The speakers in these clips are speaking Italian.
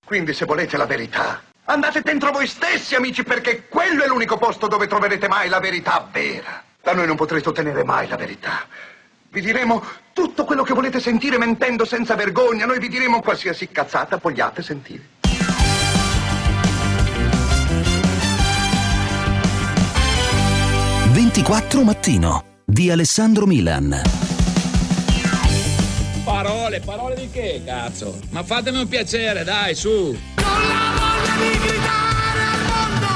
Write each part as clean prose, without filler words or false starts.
Quindi se volete la verità, andate dentro voi stessi, amici, perché quello è l'unico posto dove troverete mai la verità vera. Da noi non potrete ottenere mai la verità. Vi diremo tutto quello che volete sentire mentendo senza vergogna. Noi vi diremo qualsiasi cazzata vogliate sentire. «24 Mattino» di Alessandro Milan. Parole di che, cazzo? Ma fatemi un piacere, dai, su! Con la voglia di gridare al mondo,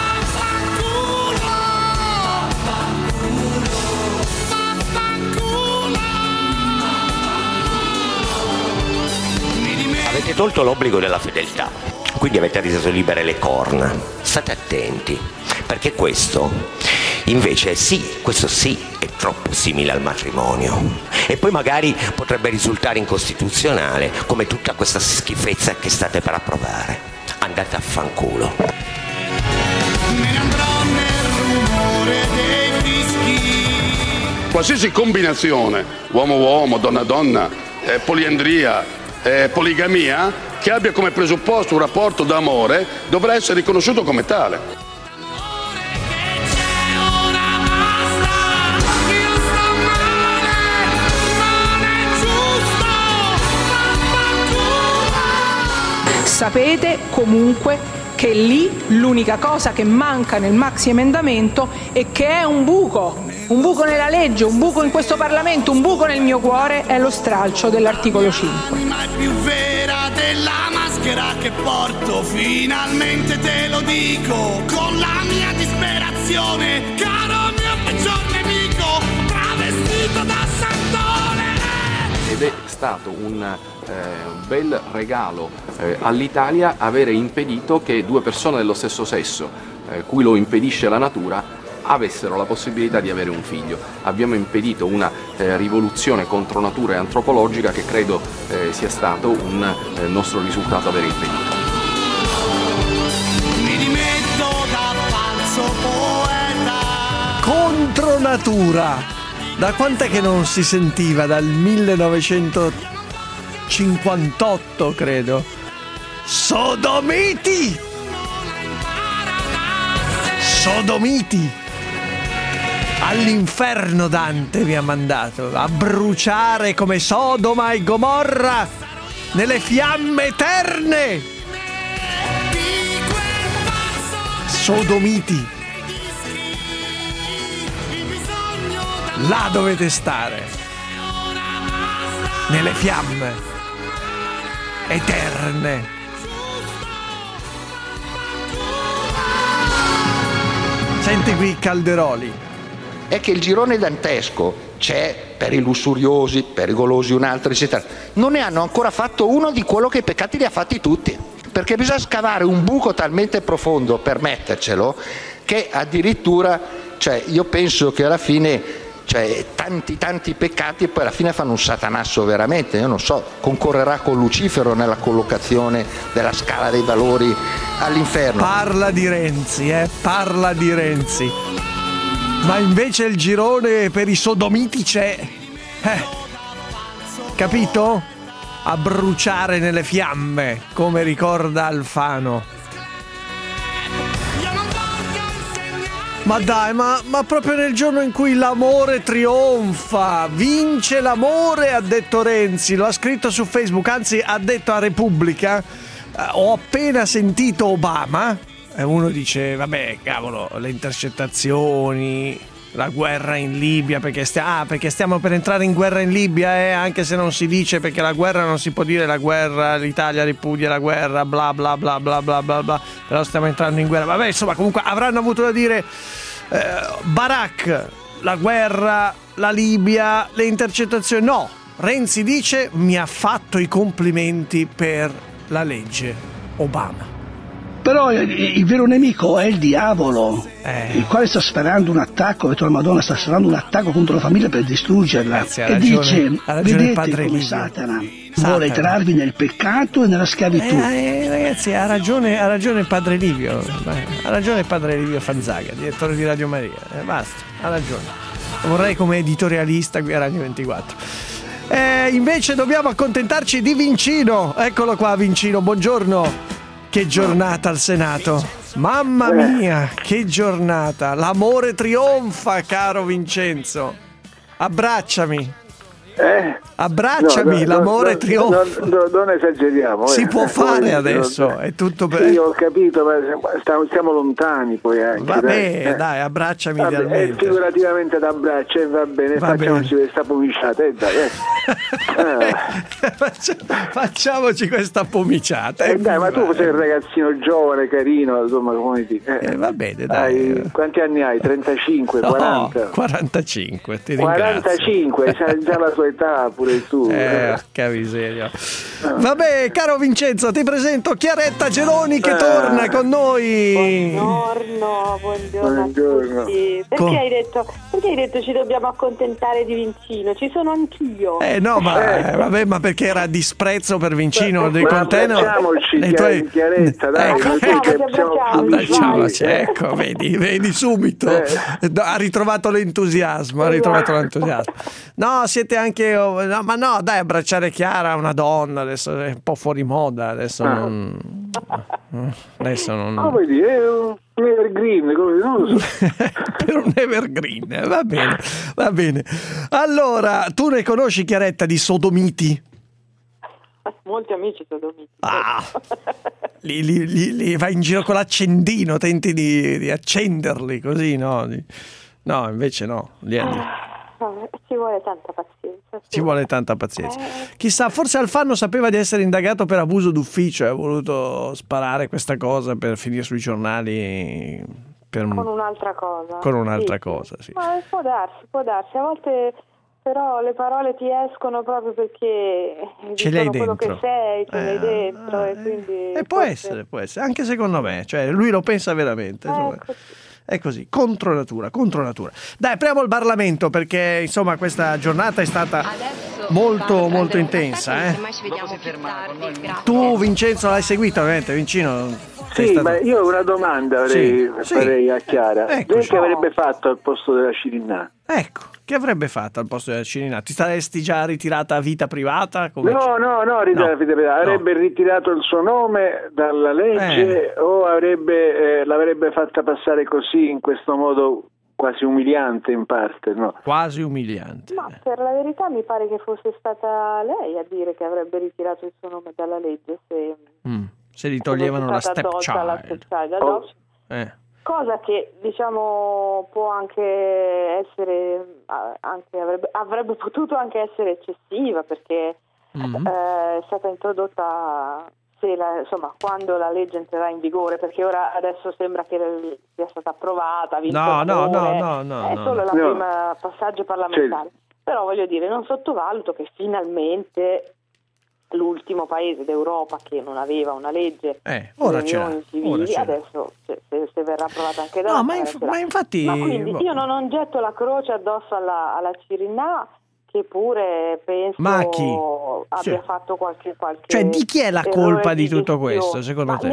vaffanculo. Avete tolto l'obbligo della fedeltà, quindi avete reso libere le corna. State attenti, perché questo invece questo sì è troppo simile al matrimonio e poi magari potrebbe risultare incostituzionale, come tutta questa schifezza che state per approvare. Andate a fanculo. Me ne andrò nel rumore dei fischi. Qualsiasi combinazione, uomo-uomo, donna-donna, poliandria, poligamia, che abbia come presupposto un rapporto d'amore, dovrà essere riconosciuto come tale. Sapete comunque che lì l'unica cosa che manca nel maxi emendamento è che è un buco nella legge, un buco in questo Parlamento, un buco nel mio cuore, è lo stralcio dell'articolo 5. Ma è più vera della maschera che porto, finalmente te lo dico, con la mia disperazione, caro mio peggior nemico, travestito da santone. Ed è stato un bel regalo all'Italia avere impedito che due persone dello stesso sesso, cui lo impedisce la natura, avessero la possibilità di avere un figlio. Abbiamo impedito una rivoluzione contro natura e antropologica che credo sia stato un nostro risultato aver impedito. Mi rimetto da falso poeta. Contro natura! Da quant'è che non si sentiva? Dal 1958, credo. Sodomiti! Sodomiti! All'inferno Dante vi ha mandato a bruciare come Sodoma e Gomorra nelle fiamme eterne! Sodomiti! Là dovete stare, nelle fiamme eterne. Senti qui Calderoli. È che il girone dantesco c'è per i lussuriosi, per i golosi un altro, eccetera. Non ne hanno ancora fatto uno di quello che i peccati li ha fatti tutti, perché bisogna scavare un buco talmente profondo per mettercelo che addirittura, cioè, io penso che alla fine, cioè, tanti peccati e poi alla fine fanno un satanasso veramente. Io non so, concorrerà con Lucifero nella collocazione della scala dei valori all'inferno. Parla di Renzi, parla di Renzi. Ma invece il girone per i sodomiti c'è. Capito? A bruciare nelle fiamme, come ricorda Alfano. Ma dai, ma proprio nel giorno in cui l'amore trionfa, vince l'amore, ha detto Renzi, lo ha scritto su Facebook, anzi ha detto a Repubblica, ho appena sentito Obama, e uno dice, vabbè, cavolo, le intercettazioni, la guerra in Libia, perché stiamo per entrare in guerra in Libia, anche se non si dice, perché la guerra non si può dire la guerra, l'Italia ripudia la guerra, bla bla bla bla bla bla bla, però stiamo entrando in guerra. Vabbè, insomma, comunque avranno avuto da dire Barak, la guerra, la Libia, le intercettazioni. No, Renzi dice, mi ha fatto i complimenti per la legge Obama. Però il vero nemico è il diavolo, il quale sta sperando un attacco, la Madonna sta sperando un attacco contro la famiglia per distruggerla. E dice, vedete come Satana vuole trarvi nel peccato e nella schiavitù. Ragazzi, ha ragione Padre Livio, ha ragione Padre Livio Fanzaga, direttore di Radio Maria, basta, ha ragione. Vorrei come editorialista qui a Radio 24. Invece dobbiamo accontentarci di Vincino. Eccolo qua, Vincino, buongiorno. Che giornata al Senato. Mamma mia, che giornata. L'amore trionfa, caro Vincenzo. Abbracciami. Abbracciami, l'amore trionfa. Non esageriamo. Si può fare adesso, è tutto bene. Sì, ho capito, ma stiamo lontani poi anche. Vabbè, dai, abbracciami idealmente. Figurativamente d'abbraccio, va bene, facciamoci questa pomiciata, Facciamoci questa pomiciata. Dai, ma tu sei un ragazzino giovane, carino, insomma, come ti va bene, dai. Quanti anni hai? 35, 40? 45, ti ringrazio. 45, c'hai già la tua età pure tu. Che miseria. Vabbè, caro Vincenzo, ti presento Chiaretta Geloni che torna con noi. Buongiorno a tutti. Perché hai detto ci dobbiamo accontentare di Vincino? Ci sono anch'io. No, vabbè, ma perché era disprezzo per Vincino dei container. Abbracciamoci, Chiaretta, dai. Abbracciamoci, ecco, vedi subito. Ha ritrovato l'entusiasmo, No, siete anche ma no, dai, abbracciare Chiara, una donna, adesso è un po' fuori moda, adesso non vuoi dire, è un evergreen, non lo so. Per un evergreen, va bene. Allora, tu ne conosci, Chiaretta, di sodomiti? Molti amici sodomiti. Li vai in giro con l'accendino, tenti di accenderli così, no? No, invece no, Ci vuole tanta pazienza. Chissà, forse Alfano sapeva di essere indagato per abuso d'ufficio e ha voluto sparare questa cosa per finire sui giornali con un'altra cosa. Sì. Ma può darsi. A volte però le parole ti escono proprio perché ce l'hai quello dentro. che sei, ce l'hai dentro e quindi può essere, anche secondo me, cioè lui lo pensa veramente. È così, contro natura. Dai, apriamo il Parlamento perché insomma questa giornata è stata molto molto intensa. Tu, Vincenzo, l'hai seguita ovviamente, Vincino? Sì, ma io una domanda farei a Chiara. Lei che avrebbe fatto al posto della Cirinnà? Ecco, che avrebbe fatto al posto della Cirinnà? Ti saresti già ritirata a vita privata? No, vita privata. Avrebbe ritirato il suo nome dalla legge o l'avrebbe fatta passare così, in questo modo quasi umiliante in parte, no? Quasi umiliante. Ma per la verità mi pare che fosse stata lei a dire che avrebbe ritirato il suo nome dalla legge se gli toglievano la stepchild. Cosa che diciamo può anche essere avrebbe potuto anche essere eccessiva, perché è stata introdotta quando la legge entrerà in vigore, perché adesso sembra che sia stata approvata, è solo il primo passaggio parlamentare. Però voglio dire, non sottovaluto che finalmente l'ultimo paese d'Europa che non aveva una legge ora unioni civili, adesso se verrà approvata anche da ma infatti quindi io non getto la croce addosso alla Cirinnà, che pure penso abbia fatto qualche cioè di chi è la colpa di tutto questo secondo te?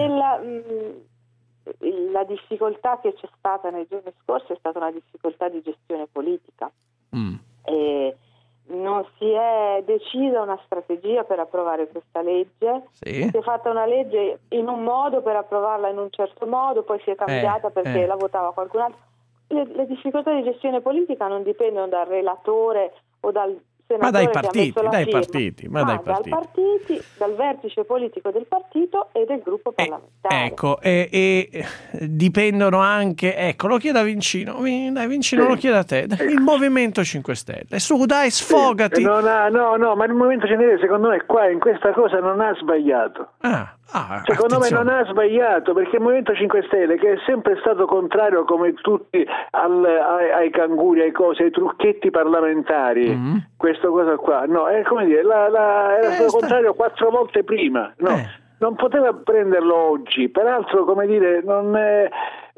La difficoltà che c'è stata nei giorni scorsi è stata una difficoltà di gestione politica e non si è decisa una strategia per approvare questa legge. Si è fatta una legge in un modo per approvarla in un certo modo, poi si è cambiata perché la votava qualcun altro. Le difficoltà di gestione politica non dipendono dal relatore o dal senatore, ma dai partiti, dal vertice politico del partito e del gruppo parlamentare. Ecco, e dipendono anche, lo chiedo a Vincino, lo chiedo a te, il Movimento 5 Stelle. Su, dai, sfogati. No, ma il Movimento 5 Stelle secondo me qua in questa cosa non ha sbagliato. Secondo me non ha sbagliato, perché il Movimento 5 Stelle, che è sempre stato contrario come tutti ai canguri, ai trucchetti parlamentari, questa cosa qua, è come dire, era stato contrario 4 volte prima, non poteva prenderlo oggi, peraltro come dire, non è,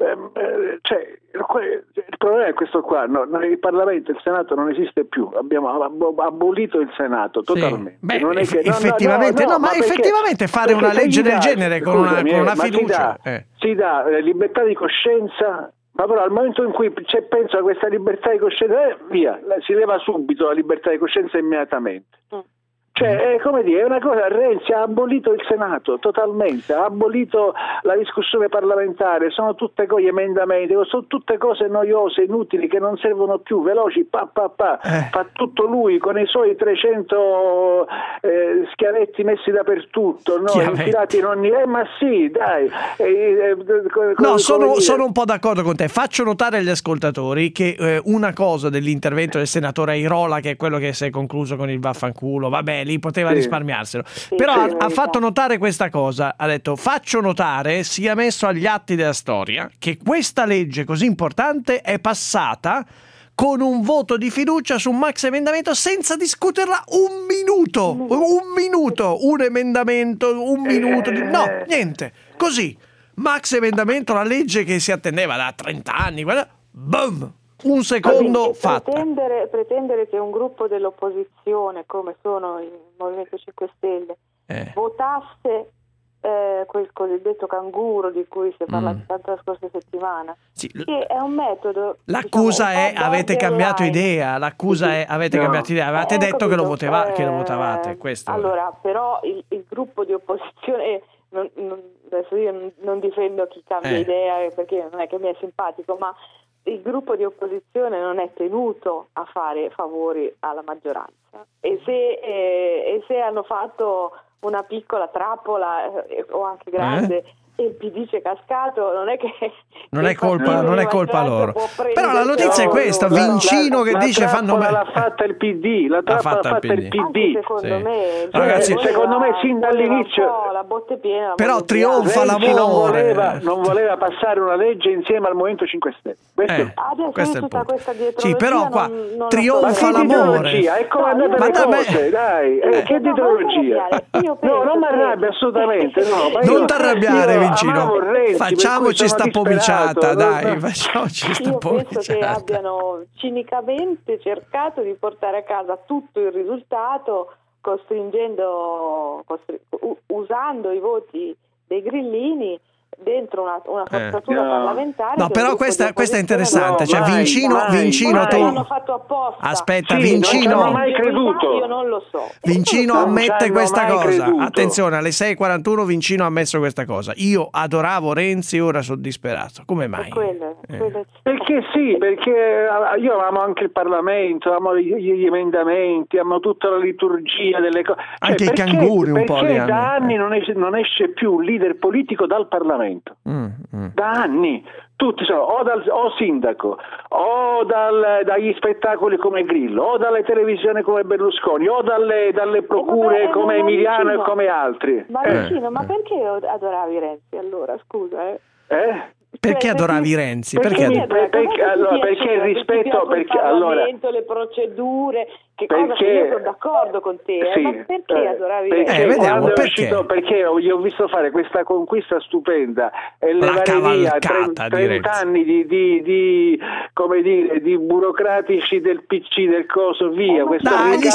il problema è questo qua, il Parlamento, il Senato non esiste più, abbiamo abolito il Senato totalmente. Non è che, effettivamente fare una legge del genere con una fiducia si dà libertà di coscienza, Ma però al momento in cui penso a questa libertà di coscienza, via, si leva subito la libertà di coscienza immediatamente. Cioè, è come dire, è una cosa, Renzi ha abolito il Senato totalmente, ha abolito la discussione parlamentare, sono tutte gli emendamenti, sono tutte cose noiose, inutili, che non servono più, veloci, fa tutto lui con i suoi 300 schiavetti messi dappertutto, no? Infilati in ogni... ma sì, dai. Sono un po' d'accordo con te. Faccio notare agli ascoltatori che una cosa dell'intervento del senatore Airola, che è quello che si è concluso con il vaffanculo, vabbè, lì poteva risparmiarselo, però ha fatto notare questa cosa, ha detto: faccio notare, sia messo agli atti della storia, che questa legge così importante è passata con un voto di fiducia su un max emendamento senza discuterla un minuto, un emendamento, un minuto no, niente, così, max emendamento, la legge che si attendeva da 30 anni, boom, un secondo fatta. Pretendere che un gruppo dell'opposizione, come sono il Movimento 5 Stelle, votasse quel cosiddetto canguro di cui si è parlato tanto la scorsa settimana, che è un metodo. L'accusa è avete cambiato idea, avete detto che lo votavate. Questo. Allora, però il gruppo di opposizione, adesso io non difendo chi cambia idea, perché non è che mi è simpatico, ma il gruppo di opposizione non è tenuto a fare favori alla maggioranza, e se hanno fatto una piccola trappola o anche grande e il PD c'è cascato, non è colpa loro. Però la notizia è questa: Vincino che dice fanno l'ha fatta il PD, l'ha fatta il PD. Secondo me, ragazzi, secondo me sin dall'inizio la botte piena, però trionfa l'amore. Non voleva passare una legge insieme al Movimento 5 Stelle. Adesso tutta questa dietrologia, sì, però qua trionfa l'amore. È come andate le cose, dai. Che dietrologia? No, non mi arrabbio assolutamente, non ti arrabbiare, Vicino. Facciamoci sta pomiciata, dai, facciamoci sta pomiciata. Penso che abbiano cinicamente cercato di portare a casa tutto il risultato, usando i voti dei grillini dentro una forzatura parlamentare. No, però questa è interessante. Vincino, tu l'hanno fatto apposta. Aspetta, Vincino, non ho mai creduto. Io non lo so. Vincino ammette questa cosa. Creduto. Attenzione, alle 6:41 Vincino ha ammesso questa cosa. Io adoravo Renzi, ora sono disperato. Come mai? Perché io amo anche il Parlamento, amo gli emendamenti, amo tutta la liturgia delle cose. Anche i canguri un po' perché da anni non esce più un leader politico dal Parlamento. Da anni tutti sono o sindaco o dagli spettacoli come Grillo o dalle televisioni come Berlusconi o dalle procure come Emiliano e come altri. Ma Vicino, ma perché adoravi Renzi allora, scusa? Perché adoravi Renzi? Perché il rispetto, le procedure, che io sono d'accordo con te, ma perché adoravi Renzi? Vediamo perché. Perché io ho visto fare questa conquista stupenda e levare via 30 anni di burocratici del PC, del coso, via. Gli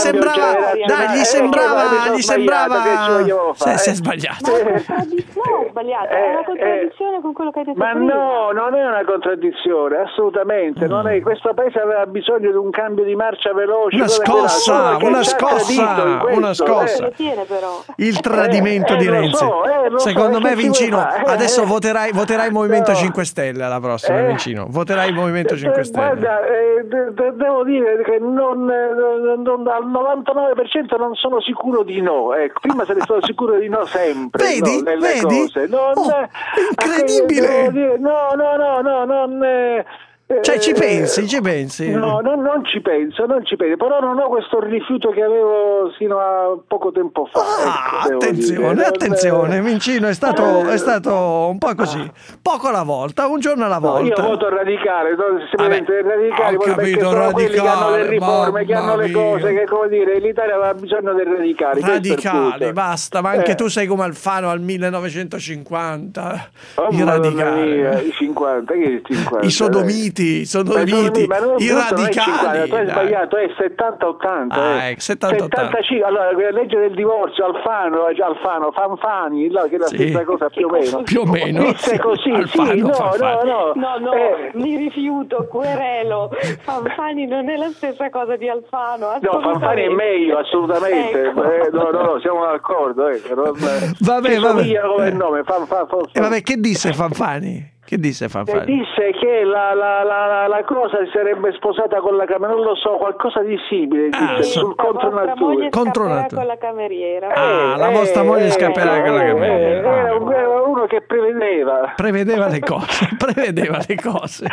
sembrava si è sbagliato. No, sbagliato, è una contraddizione con quello che hai detto prima. No, non è una contraddizione, assolutamente. Non è. Questo paese aveva bisogno di un cambio di marcia veloce. Una scossa. Il tradimento di Renzi. Secondo me, Vincino, adesso voterai Movimento 5 Stelle alla prossima, Vincino. Voterai il Movimento 5 Stelle. Guarda, devo dire che al 99% non sono sicuro di no. Prima sarei stato sicuro di no sempre. Vedi? Cose. Incredibile. Non Cioè ci pensi? No, non ci penso, però non ho questo rifiuto che avevo sino a poco tempo fa. Attenzione, Vincino è stato un po' così, poco alla volta, un giorno alla volta. Io voto radicale, semplicemente radicali, perché sono quelli che hanno le riforme, che hanno le cose, che come dire, l'Italia aveva bisogno dei radicali. Radicali, basta, ma anche tu sei come Alfano al 1950. I radicali. I 50, che 50? I sodomiti. viti, i radicali. Tu hai sbagliato, è 70-80. 75. Allora, la legge del divorzio, Fanfani, che è la stessa cosa più o meno. Più o meno. Disse così, No, mi rifiuto, querelo. Fanfani non è la stessa cosa di Alfano. No, Fanfani è meglio, assolutamente. Ecco. No, siamo d'accordo. Vabbè. Come nome, vabbè, che disse Fanfani? Disse che la cosa si sarebbe sposata con la cameriera, non lo so, qualcosa di simile, sul contro natura. Con la cameriera. La vostra moglie scapperà con la cameriera. Era uno che prevedeva le cose.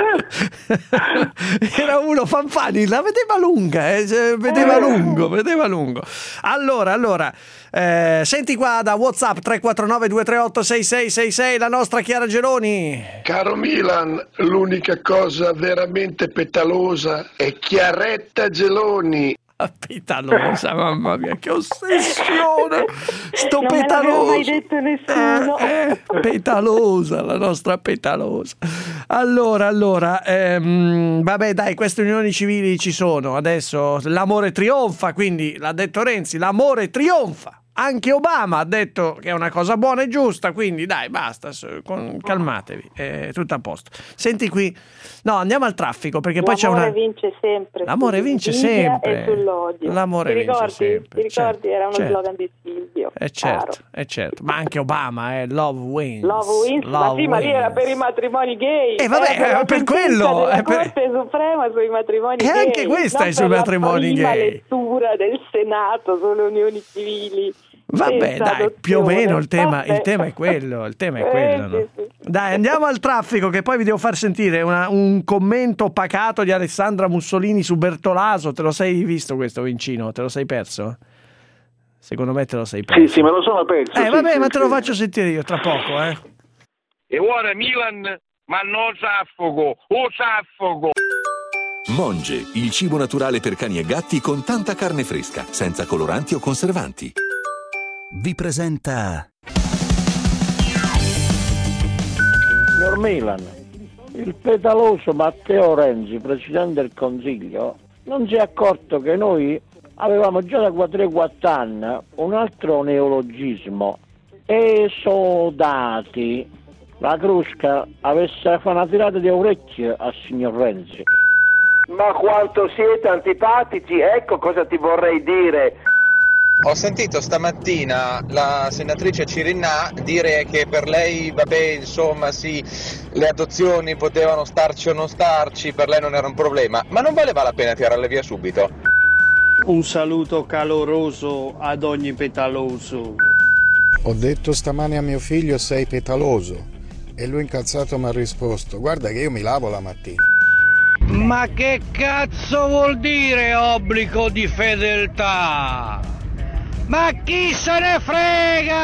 Era uno, Fanfani, la vedeva lunga, vedeva lungo. Allora, senti qua da WhatsApp 349 238 6666 la nostra Chiara Geloni. Caro Milan, l'unica cosa veramente petalosa è Chiaretta Geloni. Petalosa, mamma mia, che ossessione! Sto non petaloso! Non mai detto nessuno. Petalosa, la nostra petalosa. Allora, vabbè, dai, queste unioni civili ci sono. Adesso l'amore trionfa, quindi l'ha detto Renzi, l'amore trionfa. Anche Obama ha detto che è una cosa buona e giusta, quindi dai, basta, calmatevi, è tutto a posto. Senti qui, no, andiamo al traffico, perché poi c'è L'amore vince sempre. L'amore vince sempre. E sull'odio. L'amore vince sempre. Ti ricordi? Era uno slogan di Silvio. Certo, ma anche Obama, love wins. Ma lì era per i matrimoni gay. Per quello. La Corte Suprema sui matrimoni gay. E anche questa è sui matrimoni gay. La lettura del Senato sulle unioni civili. Vabbè, dai, più o meno il tema è quello, no? Sì. Dai, andiamo al traffico, che poi vi devo far sentire un commento pacato di Alessandra Mussolini su Bertolaso. Te lo sei visto questo, Vincino? Te lo sei perso? Secondo me te lo sei perso. Sì, me lo sono perso. Ma te lo faccio sentire io tra poco, E ora Milan, ma non saffogo. Monge, il cibo naturale per cani e gatti con tanta carne fresca, senza coloranti o conservanti. Vi presenta Signor Milan, il petaloso Matteo Renzi, Presidente del Consiglio, non si è accorto che noi avevamo già da 3-4 anni un altro neologismo, esodati. La Crusca avesse fatto una tirata di orecchie al signor Renzi. Ma quanto siete antipatici, ecco cosa ti vorrei dire. Ho sentito stamattina la senatrice Cirinnà dire che per lei, insomma, sì, le adozioni potevano starci o non starci, per lei non era un problema, ma non valeva la pena tirarle via subito? Un saluto caloroso ad ogni petaloso. Ho detto stamane a mio figlio sei petaloso e lui incazzato mi ha risposto guarda che io mi lavo la mattina. Ma che cazzo vuol dire obbligo di fedeltà? Ma chi se ne frega?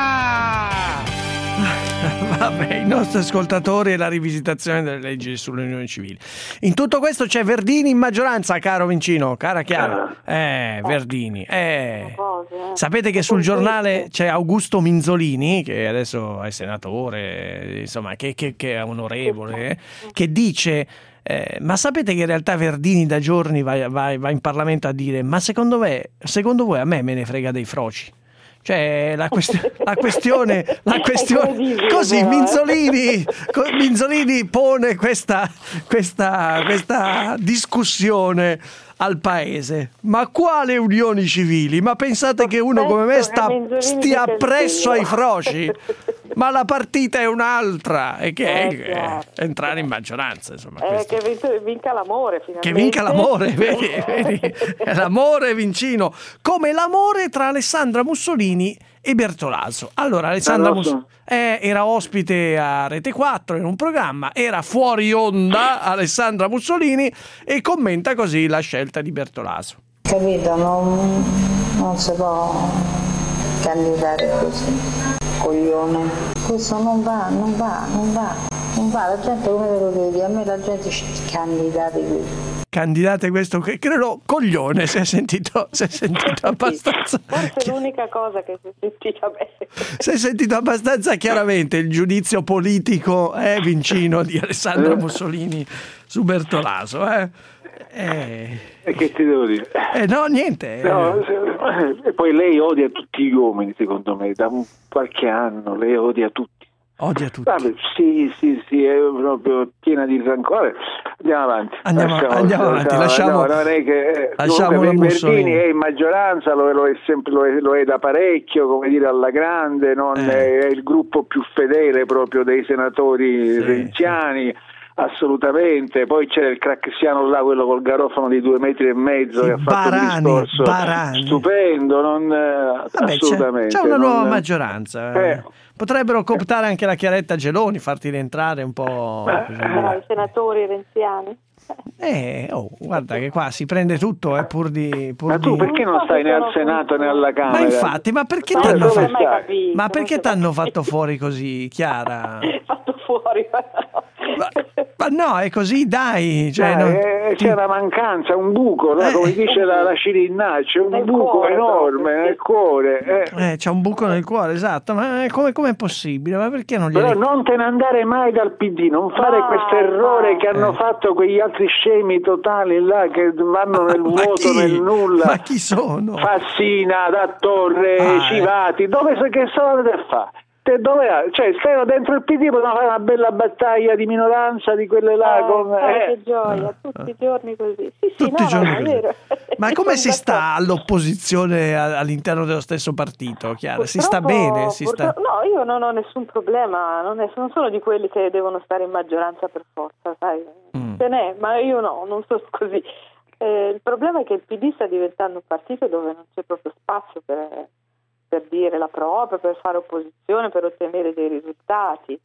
Vabbè, i nostri ascoltatori e la rivisitazione delle leggi sulle unioni civili. In tutto questo c'è Verdini in maggioranza, caro Vincino, cara Chiara. Verdini. Sapete che sul giornale c'è Augusto Minzolini, che adesso è senatore, insomma, che è onorevole, che dice... ma sapete che in realtà Verdini da giorni va in Parlamento a dire ma secondo voi a me ne frega dei froci? Cioè la questione così Minzolini pone questa discussione al paese. Ma quale unioni civili? Ma pensate che uno come me stia appresso ai froci? Ma la partita è un'altra, e che è entrare in maggioranza, insomma. Che vinca l'amore, finalmente. Che vinca l'amore, vedi? L'amore, Vincino, come l'amore tra Alessandra Mussolini e Bertolaso. Allora, Alessandra Mussolini era ospite a Rete 4 in un programma, era fuori onda Alessandra Mussolini e commenta così la scelta di Bertolaso. Capito? Non si può candidare così. Coglione, questo non va, la gente come ve lo vedi, a me la gente candidate questo, credo coglione, si è sentito abbastanza. Forse l'unica cosa che si è sentita bene. Si è sentito abbastanza chiaramente il giudizio politico Vincino di Alessandra Mussolini su Bertolaso, E che ti devo dire? No, niente. E poi lei odia tutti gli uomini, secondo me, da qualche anno lei odia tutti. Odia tutti. Vabbè, sì, è proprio piena di rancore. Andiamo avanti. Lasciamo non è che Mussolini. Verdini è in maggioranza, lo è sempre, lo è da parecchio, come dire, alla grande, è il gruppo più fedele proprio dei senatori renziani. Assolutamente, poi c'è il craxiano là, quello col garofano di 2,5 metri che ha fatto un discorso stupendo, assolutamente. C'è una nuova maggioranza. Potrebbero cooptare anche la Chiaretta Geloni, farti rientrare un po'. I senatori renziani. Guarda che qua si prende tutto, pur di. Ma tu perché non stai né al Senato né alla Camera? Ma infatti, perché t'hanno fatto fuori così, Chiara? Fatto fuori. Ma no, è così, dai. C'è una mancanza, un buco, come dice la Cirinna, c'è un buco enorme nel cuore. C'è un buco nel cuore, esatto. Ma com'è possibile? Ma perché non Però non te ne andare mai dal PD, non fare questo errore che hanno fatto quegli altri scemi totali là che vanno nel vuoto, nel nulla. Ma chi sono? Fassina, Dattorre, Civati, che sono andati a fare? Stavano dentro il PD, potevano fare una bella battaglia di minoranza di quelle là. Che gioia, tutti i giorni così. Tutti i giorni così. Ma come si sta all'opposizione all'interno dello stesso partito, Chiara? Si sta bene? No, io non ho nessun problema, non sono di quelli che devono stare in maggioranza per forza, sai? Ce n'è, ma io no, non sono così. Il problema è che il PD sta diventando un partito dove non c'è proprio spazio per dire la propria, per fare opposizione, per ottenere dei risultati.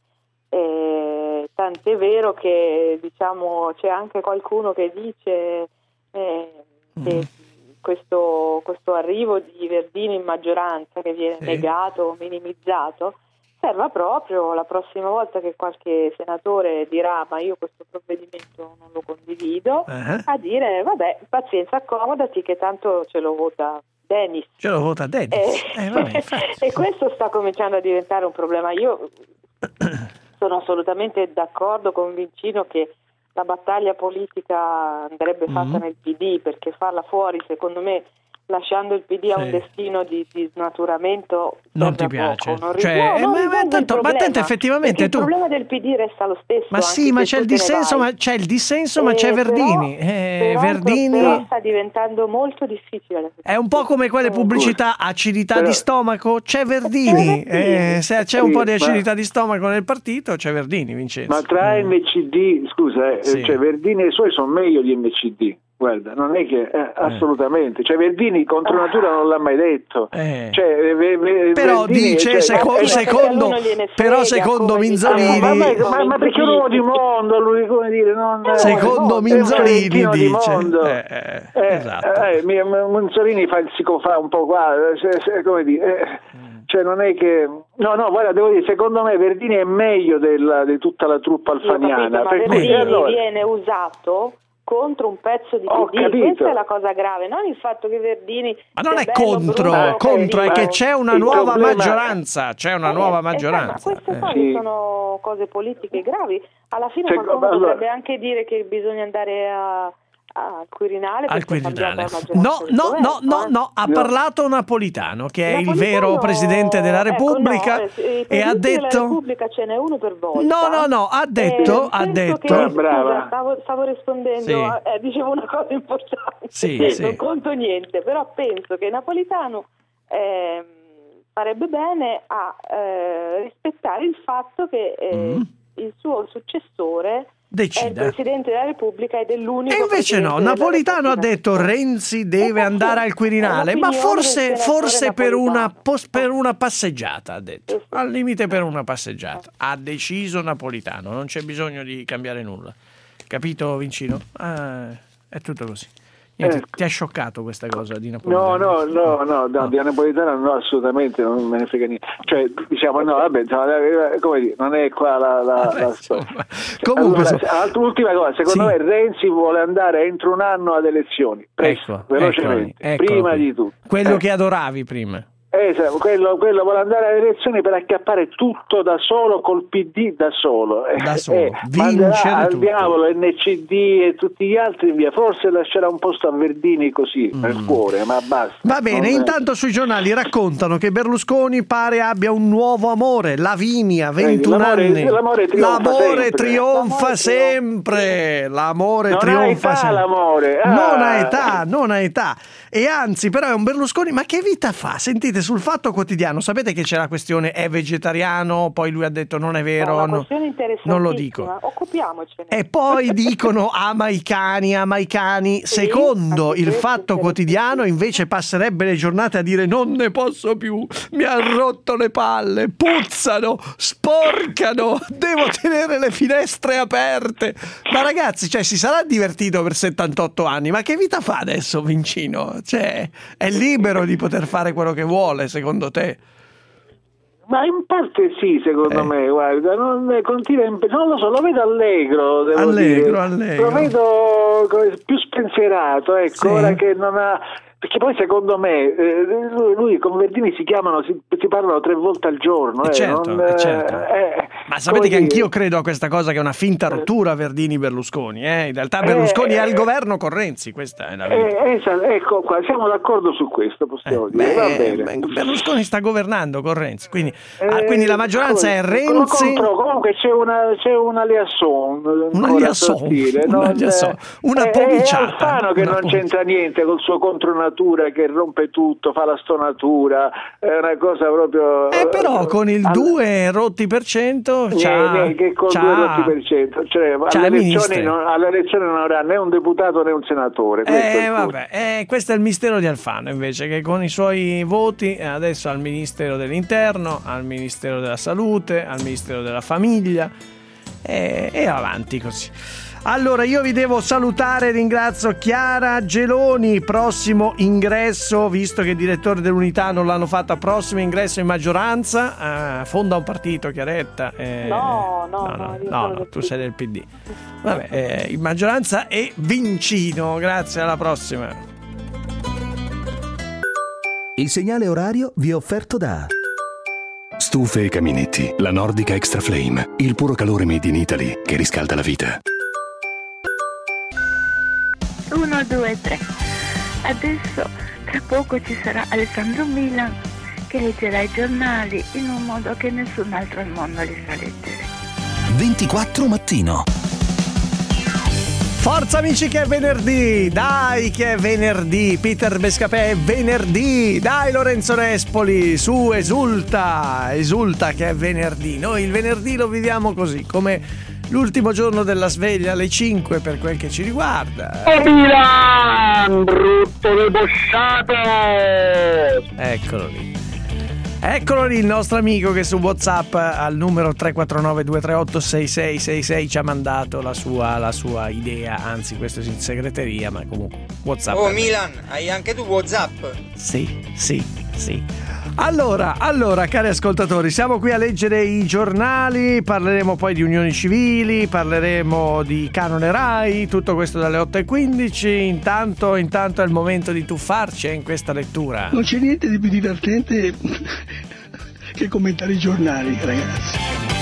Tant'è vero che, diciamo, c'è anche qualcuno che dice che questo arrivo di Verdini in maggioranza, che viene negato o minimizzato, serva proprio la prossima volta che qualche senatore dirà ma io questo provvedimento non lo condivido, a dire vabbè, pazienza, accomodati che tanto ce lo vota Dennis. Ce lo vota Dennis. E questo sta cominciando a diventare un problema. Io sono assolutamente d'accordo con Vincino che la battaglia politica andrebbe fatta nel PD, perché farla fuori, secondo me, lasciando il PD a un destino di snaturamento non ti piace, ma tanto effettivamente il problema del PD resta lo stesso. Ma sì, ma c'è il dissenso, ma c'è Verdini. Verdini però sta diventando molto difficile. È un po' come quelle pubblicità, acidità di stomaco, c'è Verdini. Se c'è un po' di acidità di stomaco nel partito, c'è Verdini, Vincenzo. Ma tra NCD, scusa, cioè Verdini e i suoi sono meglio di NCD. Guarda, non è che assolutamente, cioè Verdini contro natura non l'ha mai detto. Però Verdini, dice secondo Minzolini, ma perché è un uomo di mondo, lui, come dire, secondo Minzolini dice esatto. Minzolini si fa un po' qua, come dire, cioè non è che guarda, devo dire, secondo me Verdini è meglio di tutta la truppa alfaniana, perché Verdini viene usato contro un pezzo di PD, questa è la cosa grave, non il fatto che Verdini ma non è contro, è che c'è una nuova maggioranza, nuova maggioranza. Ma queste sono cose politiche gravi. Alla fine qualcuno dovrebbe anche dire che bisogna andare al Quirinale. No, ha parlato Napolitano, che è il vero presidente della Repubblica, e ha detto della Repubblica ce n'è uno per volta. Ha detto stavo rispondendo, dicevo una cosa importante, non conto niente, però penso che Napolitano farebbe bene a rispettare il fatto che il suo successore decida. È il Presidente della Repubblica ed è l'unico. E invece no, Napolitano ha detto Renzi deve andare al Quirinale, ma forse per una passeggiata, ha detto. Al limite per una passeggiata. Ha deciso Napolitano, non c'è bisogno di cambiare nulla. Capito, Vincino? È tutto così. Niente, ti ha scioccato questa cosa di Napolitano? No, di Napolitano no, assolutamente, non me ne frega niente. Cioè, diciamo, come dire, non è qua la storia. Comunque, l'ultima cosa, secondo me Renzi vuole andare entro un anno ad elezioni, presto, velocemente, prima di tutto. Quello che adoravi prima. Esatto, quello vuole andare alle elezioni per acchiappare tutto da solo, col PD da solo. Manderà al tutto. diavolo NCD e tutti gli altri via. Forse lascerà un posto a Verdini così, nel cuore, ma basta. Va bene, intanto sui giornali raccontano che Berlusconi pare abbia un nuovo amore, Lavinia, 21 anni. L'amore trionfa sempre. L'amore trionfa sempre. L'amore. Non ha età. E anzi, però è un Berlusconi, ma che vita fa? Sentite, sul Fatto Quotidiano, sapete che c'è la questione è vegetariano, poi lui ha detto non è vero, non lo dico. Occupiamocene. E poi dicono ama i cani. Secondo il Fatto Quotidiano invece passerebbe le giornate a dire non ne posso più, mi hanno rotto le palle, puzzano, sporcano, devo tenere le finestre aperte. Ma ragazzi, cioè, si sarà divertito per 78 anni, ma che vita fa adesso Vincino? Cioè, è libero di poter fare quello che vuole, secondo te? Ma in parte sì, secondo me, guarda, non lo so, lo vedo allegro, lo vedo più spensierato, ecco, sì. Ora che non ha... Perché poi secondo me lui con Verdini si parlano 3 volte al giorno. Certo. Ma sapete che anch'io credo a questa cosa, che è una finta rottura Verdini-Berlusconi. In realtà Berlusconi è al governo con Renzi, questa è la verità. Ecco qua, siamo d'accordo su questo, possiamo dire. Va bene. Berlusconi sta governando con Renzi, quindi la maggioranza è Renzi. Comunque c'è una liaison. Una pomiciata. È Alfano che non c'entra niente col suo contronatura, che rompe tutto, fa la stonatura, è una cosa proprio... però con il 2 rotti per cento che con 2 rotti per cento, cioè alle elezioni non avrà né un deputato né un senatore. Questo è il mistero di Alfano, invece, che con i suoi voti adesso al Ministero dell'Interno, al Ministero della Salute, al Ministero della Famiglia e avanti così. Allora io vi devo salutare, ringrazio Chiara Geloni, prossimo ingresso, visto che il direttore dell'Unità non l'hanno fatta, prossimo ingresso in maggioranza, fonda un partito, Chiaretta. No, tu sei del PD. Vabbè, in maggioranza e Vincino, grazie, alla prossima. Il segnale orario vi è offerto da Stufe e Caminetti, la Nordica Extra Flame, il puro calore made in Italy che riscalda la vita. 1, 2, 3. Adesso tra poco ci sarà Alessandro Milan che leggerà i giornali in un modo che nessun altro al mondo li sa leggere. 24 mattino. Forza amici che è venerdì, dai che è venerdì, Peter Bescapè è venerdì, dai Lorenzo Nespoli, su esulta che è venerdì. Noi il venerdì lo viviamo così, come l'ultimo giorno della sveglia alle 5 per quel che ci riguarda. Milan, brutto debosciato! Eccolo lì il nostro amico che su WhatsApp al numero 349 238 6666 ci ha mandato la sua idea, anzi questo è in segreteria, ma comunque WhatsApp. Oh Milan, hai anche tu WhatsApp? Sì. Allora, cari ascoltatori, siamo qui a leggere i giornali, parleremo poi di unioni civili, parleremo di canone Rai, tutto questo dalle 8:15. Intanto è il momento di tuffarci in questa lettura. Non c'è niente di più divertente che commentare i giornali, ragazzi.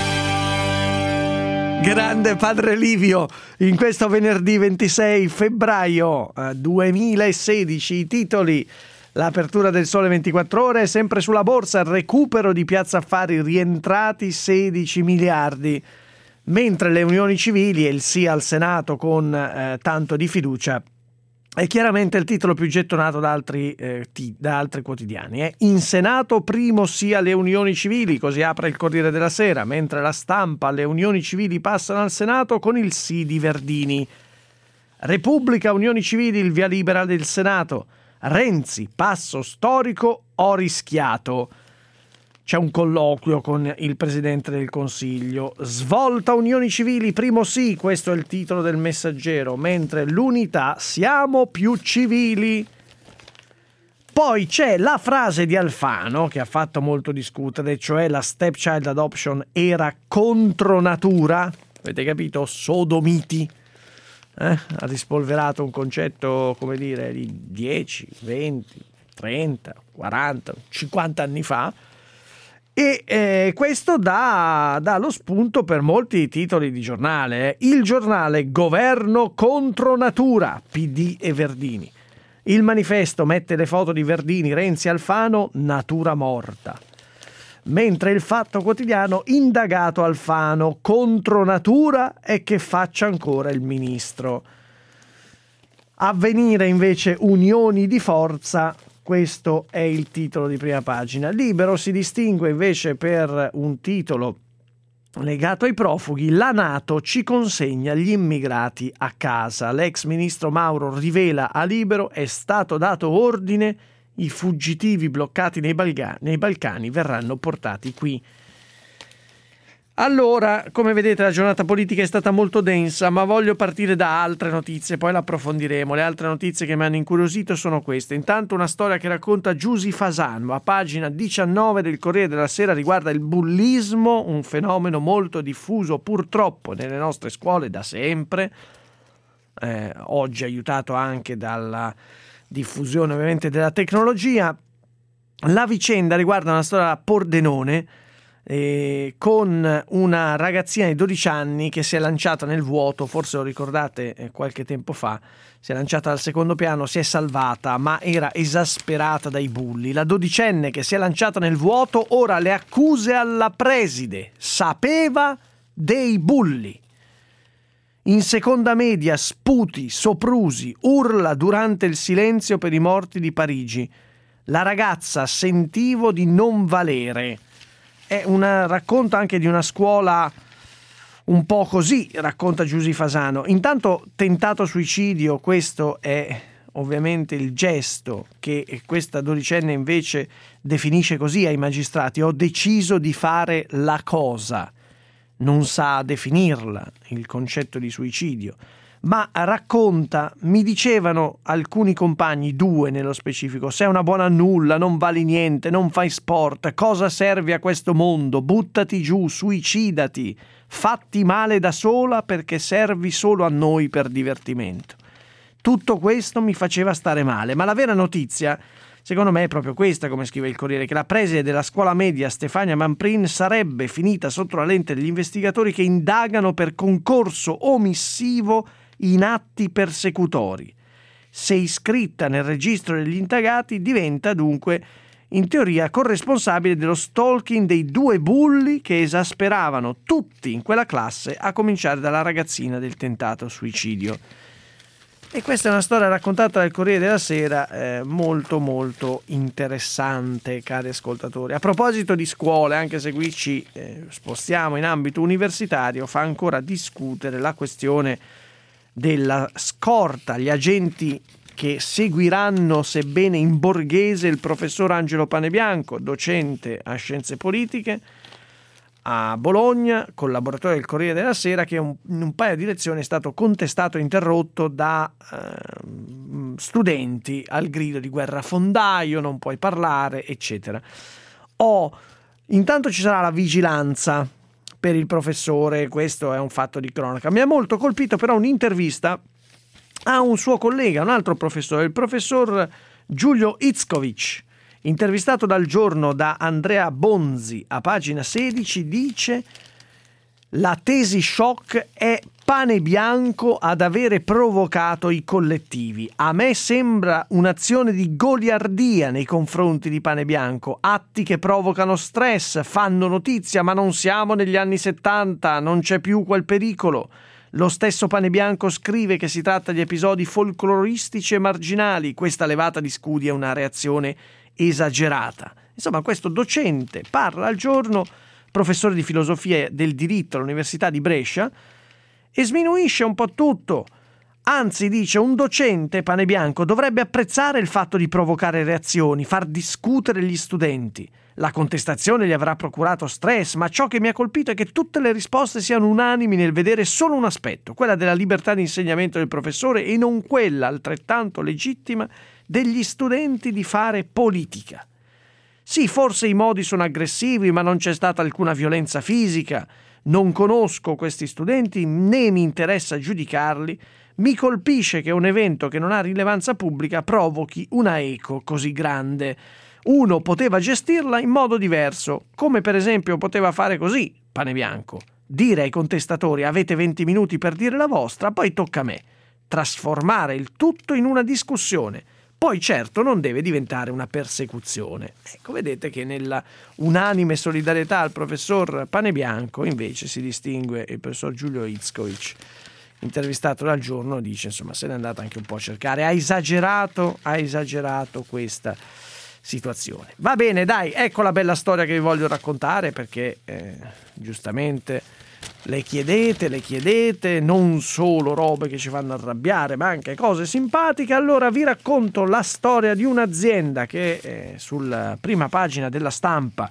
Grande padre Livio, in questo venerdì 26 febbraio 2016, i titoli. L'apertura del Sole 24 Ore è sempre sulla borsa, il recupero di Piazza Affari, rientrati 16 miliardi, mentre le unioni civili e il sì al Senato con tanto di fiducia è chiaramente il titolo più gettonato da altri quotidiani. In Senato primo sì alle unioni civili, così apre il Corriere della Sera, mentre la Stampa le unioni civili passano al Senato con il sì di Verdini. Repubblica, unioni civili, il via libera del Senato. Renzi, passo storico, ho rischiato. C'è un colloquio con il Presidente del Consiglio. Svolta unioni civili, primo sì, questo è il titolo del Messaggero, mentre l'Unità, siamo più civili. Poi c'è la frase di Alfano che ha fatto molto discutere, cioè la stepchild adoption era contro natura. Avete capito? Sodomiti. Ha rispolverato un concetto, come dire, di 10, 20, 30, 40, 50 anni fa, e questo dà lo spunto per molti titoli di giornale. Il Giornale: governo contro natura, PD e Verdini. Il Manifesto mette le foto di Verdini, Renzi, Alfano, natura morta. Mentre il Fatto Quotidiano: indagato Alfano, contro natura e che faccia ancora il ministro. Avvenire invece: unioni di forza. Questo è il titolo di prima pagina. Libero si distingue invece per un titolo legato ai profughi: la NATO ci consegna gli immigrati a casa. L'ex ministro Mauro rivela a Libero: è stato dato ordine, i fuggitivi bloccati nei Balcani verranno portati qui. Allora, come vedete, la giornata politica è stata molto densa, ma voglio partire da altre notizie, poi la approfondiremo. Le altre notizie che mi hanno incuriosito sono queste. Intanto una storia che racconta Giusy Fasano, a pagina 19 del Corriere della Sera, riguarda il bullismo, un fenomeno molto diffuso purtroppo nelle nostre scuole da sempre, oggi aiutato anche dalla diffusione ovviamente della tecnologia. La vicenda riguarda una storia a Pordenone, con una ragazzina di 12 anni che si è lanciata nel vuoto, forse lo ricordate, qualche tempo fa, si è lanciata dal secondo piano, si è salvata, ma era esasperata dai bulli. La dodicenne che si è lanciata nel vuoto, ora le accuse alla preside: sapeva dei bulli. In seconda media sputi, soprusi, urla durante il silenzio per i morti di Parigi. La ragazza: sentivo di non valere. È un racconto anche di una scuola un po' così, racconta Giusy Fasano. Intanto tentato suicidio, questo è ovviamente il gesto che questa dodicenne invece definisce così ai magistrati: ho deciso di fare la cosa. Non sa definirla, il concetto di suicidio, ma racconta: mi dicevano alcuni compagni, 2 nello specifico, sei una buona a nulla, non vali niente, non fai sport, cosa servi a questo mondo, buttati giù, suicidati, fatti male da sola perché servi solo a noi per divertimento. Tutto questo mi faceva stare male, ma la vera notizia secondo me è proprio questa, come scrive il Corriere, che la preside della scuola media Stefania Mamprin sarebbe finita sotto la lente degli investigatori che indagano per concorso omissivo in atti persecutori. Se iscritta nel registro degli indagati, diventa dunque in teoria corresponsabile dello stalking dei 2 bulli che esasperavano tutti in quella classe, a cominciare dalla ragazzina del tentato suicidio. E questa è una storia raccontata dal Corriere della Sera, molto molto interessante, cari ascoltatori. A proposito di scuole, anche se qui ci spostiamo in ambito universitario, fa ancora discutere la questione della scorta, gli agenti che seguiranno, sebbene in borghese, il professor Angelo Panebianco, docente a scienze politiche a Bologna, collaboratore del Corriere della Sera, che in un paio di lezioni è stato contestato e interrotto da studenti al grido di guerra fondaio, non puoi parlare, eccetera. Intanto ci sarà la vigilanza per il professore, questo è un fatto di cronaca. Mi ha molto colpito però un'intervista a un suo collega, un altro professore, il professor Giulio Itzkovic, intervistato dal Giorno da Andrea Bonzi, a pagina 16, dice: la tesi shock è Panebianco ad avere provocato i collettivi. A me sembra un'azione di goliardia nei confronti di Panebianco, atti che provocano stress, fanno notizia, ma non siamo negli anni 70, non c'è più quel pericolo. Lo stesso Panebianco scrive che si tratta di episodi folcloristici e marginali, questa levata di scudi è una reazione esagerata. Insomma, questo docente parla al Giorno, professore di filosofia del diritto all'Università di Brescia, e sminuisce un po' tutto. Anzi, dice, un docente, Panebianco, dovrebbe apprezzare il fatto di provocare reazioni, far discutere gli studenti. La contestazione gli avrà procurato stress, ma ciò che mi ha colpito è che tutte le risposte siano unanimi nel vedere solo un aspetto, quella della libertà di insegnamento del professore, e non quella altrettanto legittima degli studenti di fare politica. Sì, forse i modi sono aggressivi, ma non c'è stata alcuna violenza fisica. Non conosco questi studenti né mi interessa giudicarli, Mi colpisce che un evento che non ha rilevanza pubblica provochi una eco così grande. Uno poteva gestirla in modo diverso, come per esempio poteva fare così, Panebianco. Dire ai contestatori avete 20 minuti per dire la vostra, poi tocca a me. Trasformare il tutto in una discussione. Poi certo non deve diventare una persecuzione. Ecco, vedete che nella unanime solidarietà al professor Panebianco invece si distingue il professor Giulio Itzkovic, intervistato dal Giorno, dice insomma se n'è andata anche un po' a cercare, ha esagerato questa situazione. Va bene, dai, ecco la bella storia che vi voglio raccontare, perché giustamente le chiedete non solo robe che ci fanno arrabbiare, ma anche cose simpatiche. Allora vi racconto la storia di un'azienda che sulla prima pagina della Stampa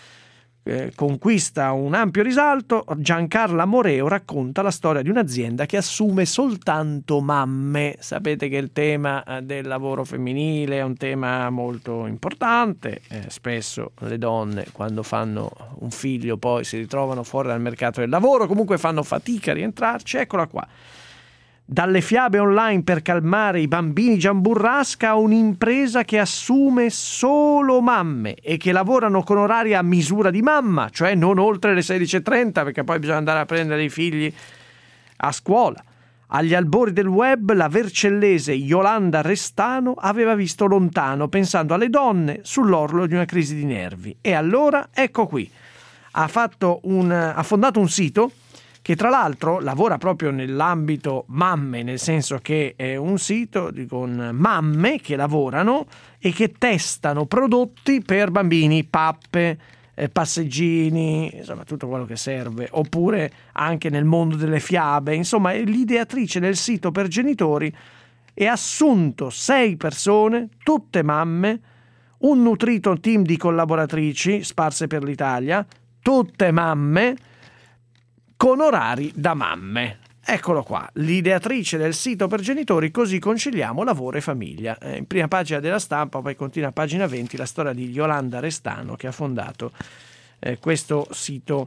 conquista un ampio risalto. Giancarla Moreo racconta la storia di un'azienda che assume soltanto mamme. Sapete che il tema del lavoro femminile è un tema molto importante, spesso le donne quando fanno un figlio poi si ritrovano fuori dal mercato del lavoro, comunque fanno fatica a rientrarci. Eccola qua. Dalle fiabe online per calmare i bambini Giamburrasca a un'impresa che assume solo mamme e che lavorano con orari a misura di mamma, cioè non oltre le 16:30, perché poi bisogna andare a prendere i figli a scuola. Agli albori del web la vercellese Yolanda Restano aveva visto lontano, pensando alle donne sull'orlo di una crisi di nervi. E allora ecco qui, ha fondato un sito che tra l'altro lavora proprio nell'ambito mamme, nel senso che è un sito con mamme che lavorano e che testano prodotti per bambini, pappe, passeggini, insomma tutto quello che serve, oppure anche nel mondo delle fiabe. Insomma, è l'ideatrice del sito per genitori e ha assunto 6 persone, tutte mamme, un nutrito team di collaboratrici sparse per l'Italia, tutte mamme, con orari da mamme. Eccolo qua, l'ideatrice del sito per genitori, così conciliamo lavoro e famiglia. In prima pagina della Stampa, poi continua a pagina 20 la storia di Yolanda Restano, che ha fondato questo sito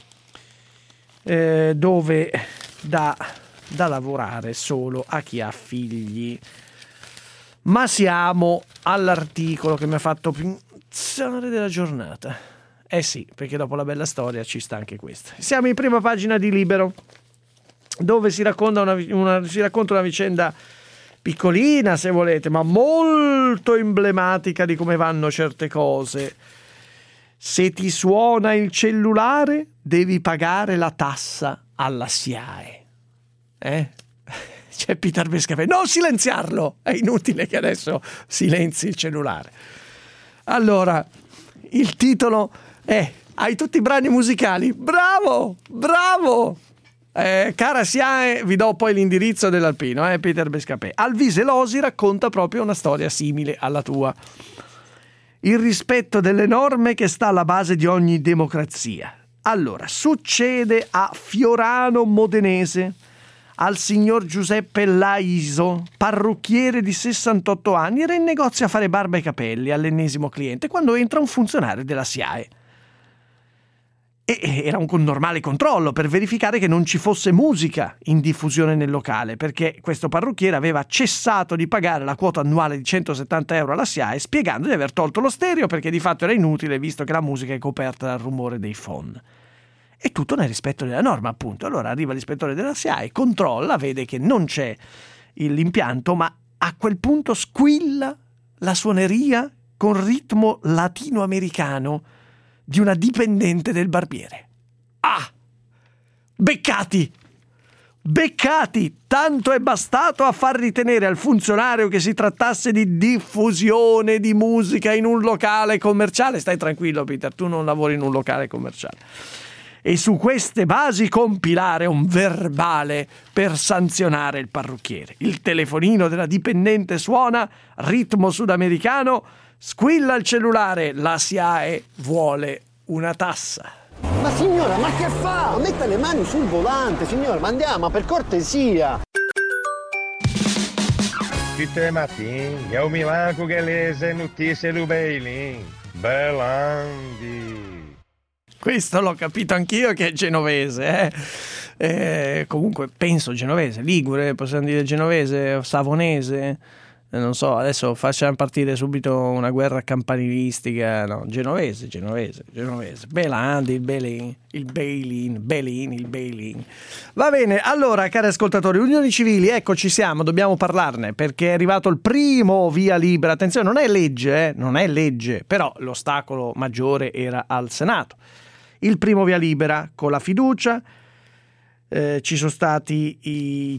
dove dà da lavorare solo a chi ha figli. Ma siamo all'articolo che mi ha fatto pensare della giornata. Sì, perché dopo la bella storia ci sta anche questa. Siamo in prima pagina di Libero, dove si racconta una vicenda piccolina, se volete, ma molto emblematica di come vanno certe cose. Se ti suona il cellulare, devi pagare la tassa alla SIAE. C'è Peter Bescafè. Non silenziarlo! È inutile che adesso silenzi il cellulare. Allora, il titolo hai tutti i brani musicali. Bravo! Cara SIAE, vi do poi l'indirizzo dell'Alpino, Peter Bescapè. Alvise Losi racconta proprio una storia simile alla tua. Il rispetto delle norme che sta alla base di ogni democrazia. Allora, succede a Fiorano Modenese, al signor Giuseppe Laiso, parrucchiere di 68 anni, era in negozio a fare barba e capelli all'ennesimo cliente quando entra un funzionario della SIAE. E era un normale controllo per verificare che non ci fosse musica in diffusione nel locale, perché questo parrucchiere aveva cessato di pagare la quota annuale di 170 euro alla SIAE, spiegando di aver tolto lo stereo perché di fatto era inutile, visto che la musica è coperta dal rumore dei phon. E tutto nel rispetto della norma, appunto. Allora arriva l'ispettore della SIAE, controlla, vede che non c'è l'impianto, ma a quel punto squilla la suoneria con ritmo latinoamericano di una dipendente del barbiere. Beccati! Tanto è bastato a far ritenere al funzionario che si trattasse di diffusione di musica in un locale commerciale. Stai tranquillo, Peter, tu non lavori in un locale commerciale. E su queste basi compilare un verbale per sanzionare il parrucchiere. Il telefonino della dipendente suona, ritmo sudamericano, squilla il cellulare, la SIAE vuole una tassa. Ma signora, ma che fa? Metta le mani sul volante, signora, ma andiamo, per cortesia. Tutte le mattine, io mi manco che le notizie rubeili. Belandi. Questo l'ho capito anch'io che è genovese, Comunque penso genovese, ligure, possiamo dire genovese, savonese, non so, adesso facciamo partire subito una guerra campanilistica, no, genovese. Belandi, il bail-in. Va bene, allora, cari ascoltatori, unioni civili, ecco, ci siamo, dobbiamo parlarne, perché è arrivato il primo via libera. Attenzione, non è legge, però l'ostacolo maggiore era al Senato. Il primo via libera con la fiducia, ci sono stati i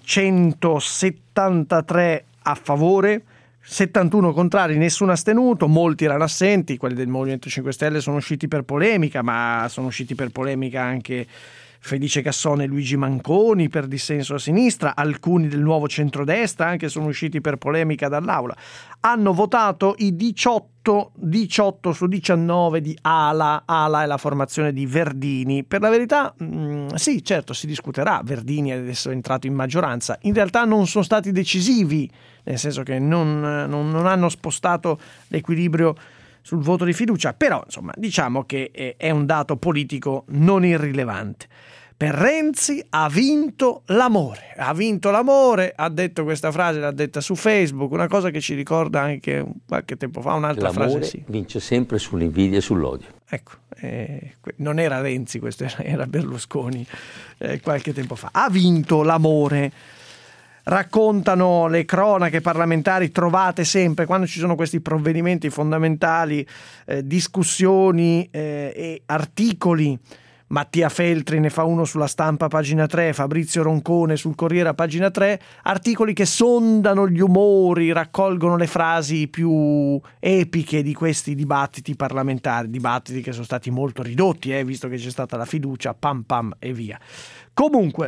173 a favore, 71 contrari, nessuno astenuto, molti erano assenti, quelli del Movimento 5 Stelle sono usciti per polemica, ma sono usciti per polemica anche Felice Cassone e Luigi Manconi per dissenso a sinistra, alcuni del nuovo centrodestra anche sono usciti per polemica dall'aula. Hanno votato i 18 su 19 di ALA è la formazione di Verdini. Per la verità, sì, certo, si discuterà, Verdini è adesso entrato in maggioranza, in realtà non sono stati decisivi, nel senso che non hanno spostato l'equilibrio sul voto di fiducia, però insomma diciamo che è un dato politico non irrilevante. Per Renzi ha vinto l'amore, ha detto questa frase, l'ha detta su Facebook, una cosa che ci ricorda anche qualche tempo fa un'altra l'amore frase. Sì. Vince sempre sull'invidia e sull'odio. Ecco, non era Renzi, questo era Berlusconi qualche tempo fa. Ha vinto l'amore. Raccontano le cronache parlamentari, trovate sempre, quando ci sono questi provvedimenti fondamentali, discussioni e articoli. Mattia Feltri ne fa uno sulla Stampa, pagina 3, Fabrizio Roncone sul Corriere, pagina 3, articoli che sondano gli umori, raccolgono le frasi più epiche di questi dibattiti parlamentari, dibattiti che sono stati molto ridotti, visto che c'è stata la fiducia, pam pam e via. Comunque,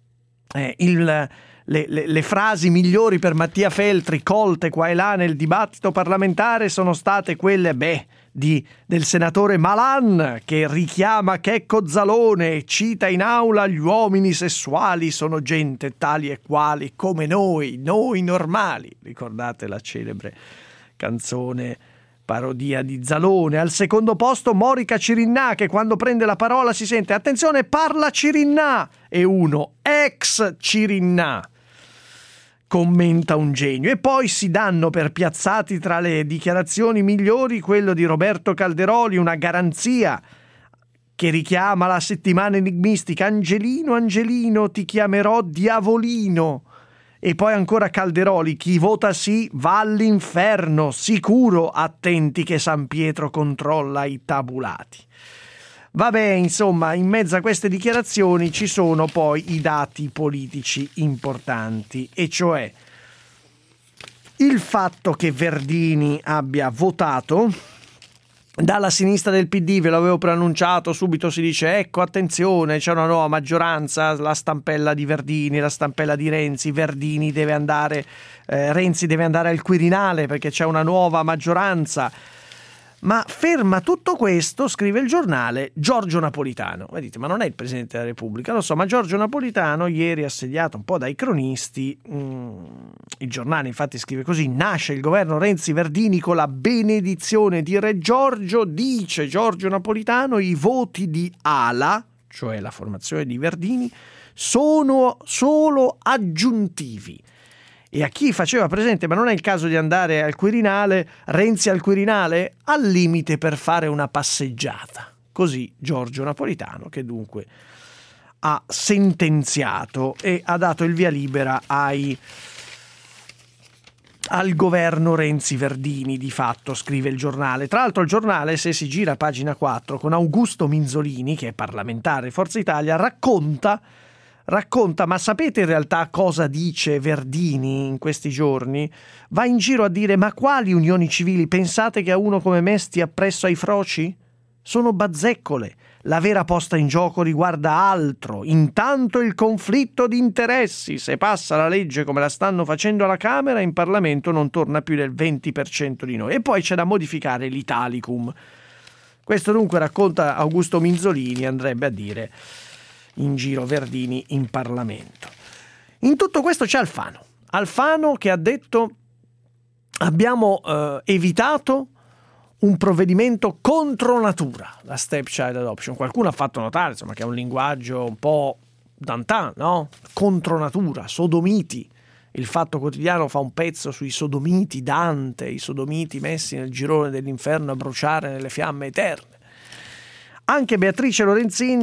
le frasi migliori per Mattia Feltri, colte qua e là nel dibattito parlamentare, sono state quelle, del senatore Malan, che richiama Checco Zalone e cita in aula: gli uomini sessuali sono gente tali e quali come noi normali. Ricordate la celebre canzone parodia di Zalone. Al secondo posto Morica Cirinnà, che quando prende la parola si sente: attenzione, parla Cirinnà, e uno ex Cirinnà, commenta un genio. E poi si danno per piazzati tra le dichiarazioni migliori quello di Roberto Calderoli, una garanzia che richiama la settimana enigmistica: Angelino, ti chiamerò diavolino. E poi ancora Calderoli: chi vota sì va all'inferno, sicuro, attenti che San Pietro controlla i tabulati. Vabbè, insomma, in mezzo a queste dichiarazioni ci sono poi i dati politici importanti, e cioè il fatto che Verdini abbia votato. Dalla sinistra del PD, ve l'avevo preannunciato, subito si dice: ecco, attenzione, c'è una nuova maggioranza, la stampella di Verdini, la stampella di Renzi, Verdini deve andare, Renzi deve andare al Quirinale perché c'è una nuova maggioranza. Ma ferma tutto questo, scrive il giornale, Giorgio Napolitano. Ma dite, ma non è il Presidente della Repubblica? Lo so, ma Giorgio Napolitano, ieri assediato un po' dai cronisti, il giornale infatti scrive così: nasce il governo Renzi-Verdini con la benedizione di Re Giorgio, dice Giorgio Napolitano, i voti di ALA, cioè la formazione di Verdini, sono solo aggiuntivi. E a chi faceva presente: ma non è il caso di andare al Quirinale, Renzi al Quirinale? Al limite per fare una passeggiata. Così Giorgio Napolitano, che dunque ha sentenziato e ha dato il via libera al governo Renzi-Verdini, di fatto, scrive il giornale. Tra l'altro il giornale, se si gira a pagina 4, con Augusto Minzolini, che è parlamentare Forza Italia, racconta, ma sapete in realtà cosa dice Verdini in questi giorni? Va in giro a dire: ma quali unioni civili? Pensate che a uno come me stia appresso ai froci? Sono bazzeccole. La vera posta in gioco riguarda altro. Intanto il conflitto di interessi. Se passa la legge come la stanno facendo alla Camera, in Parlamento non torna più del 20% di noi. E poi c'è da modificare l'Italicum. Questo dunque racconta Augusto Minzolini, andrebbe a dire in giro Verdini in Parlamento. In tutto questo c'è Alfano che ha detto: abbiamo evitato un provvedimento contro natura, la stepchild adoption. Qualcuno ha fatto notare, insomma, che è un linguaggio un po' Dantin, no? Contro natura, sodomiti. Il Fatto Quotidiano fa un pezzo sui sodomiti, Dante, i sodomiti messi nel girone dell'inferno a bruciare nelle fiamme eterne. Anche Beatrice Lorenzin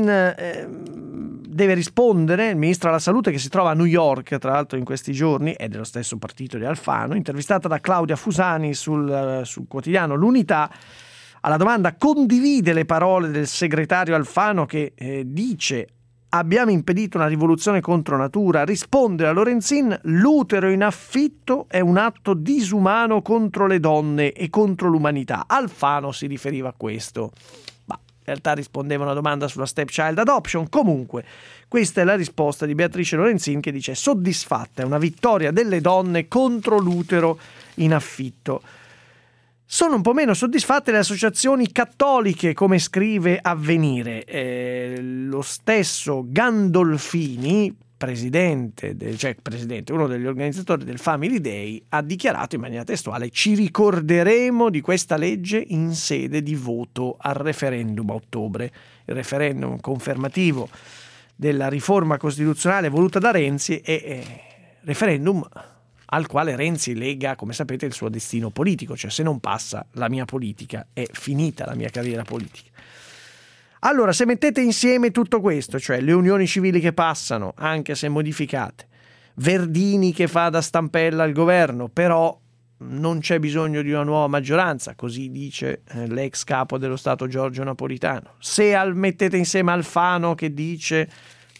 deve rispondere, il ministro della Salute che si trova a New York, tra l'altro in questi giorni, è dello stesso partito di Alfano, intervistata da Claudia Fusani sul quotidiano L'Unità, alla domanda condivide le parole del segretario Alfano che dice abbiamo impedito una rivoluzione contro natura, risponde a Lorenzin l'utero in affitto è un atto disumano contro le donne e contro l'umanità. Alfano si riferiva a questo. In realtà rispondeva a una domanda sulla stepchild adoption. Comunque, questa è la risposta di Beatrice Lorenzin che dice soddisfatta, è una vittoria delle donne contro l'utero in affitto. Sono un po' meno soddisfatte le associazioni cattoliche, come scrive Avvenire. Lo stesso Gandolfini, presidente, uno degli organizzatori del Family Day, ha dichiarato in maniera testuale: ci ricorderemo di questa legge in sede di voto al referendum a ottobre. Il referendum confermativo della riforma costituzionale voluta da Renzi e referendum al quale Renzi lega, come sapete, il suo destino politico, cioè se non passa la mia politica è finita la mia carriera politica. Allora, se mettete insieme tutto questo, cioè le unioni civili che passano, anche se modificate, Verdini che fa da stampella al governo, però non c'è bisogno di una nuova maggioranza, così dice l'ex capo dello Stato Giorgio Napolitano. Se mettete insieme Alfano che dice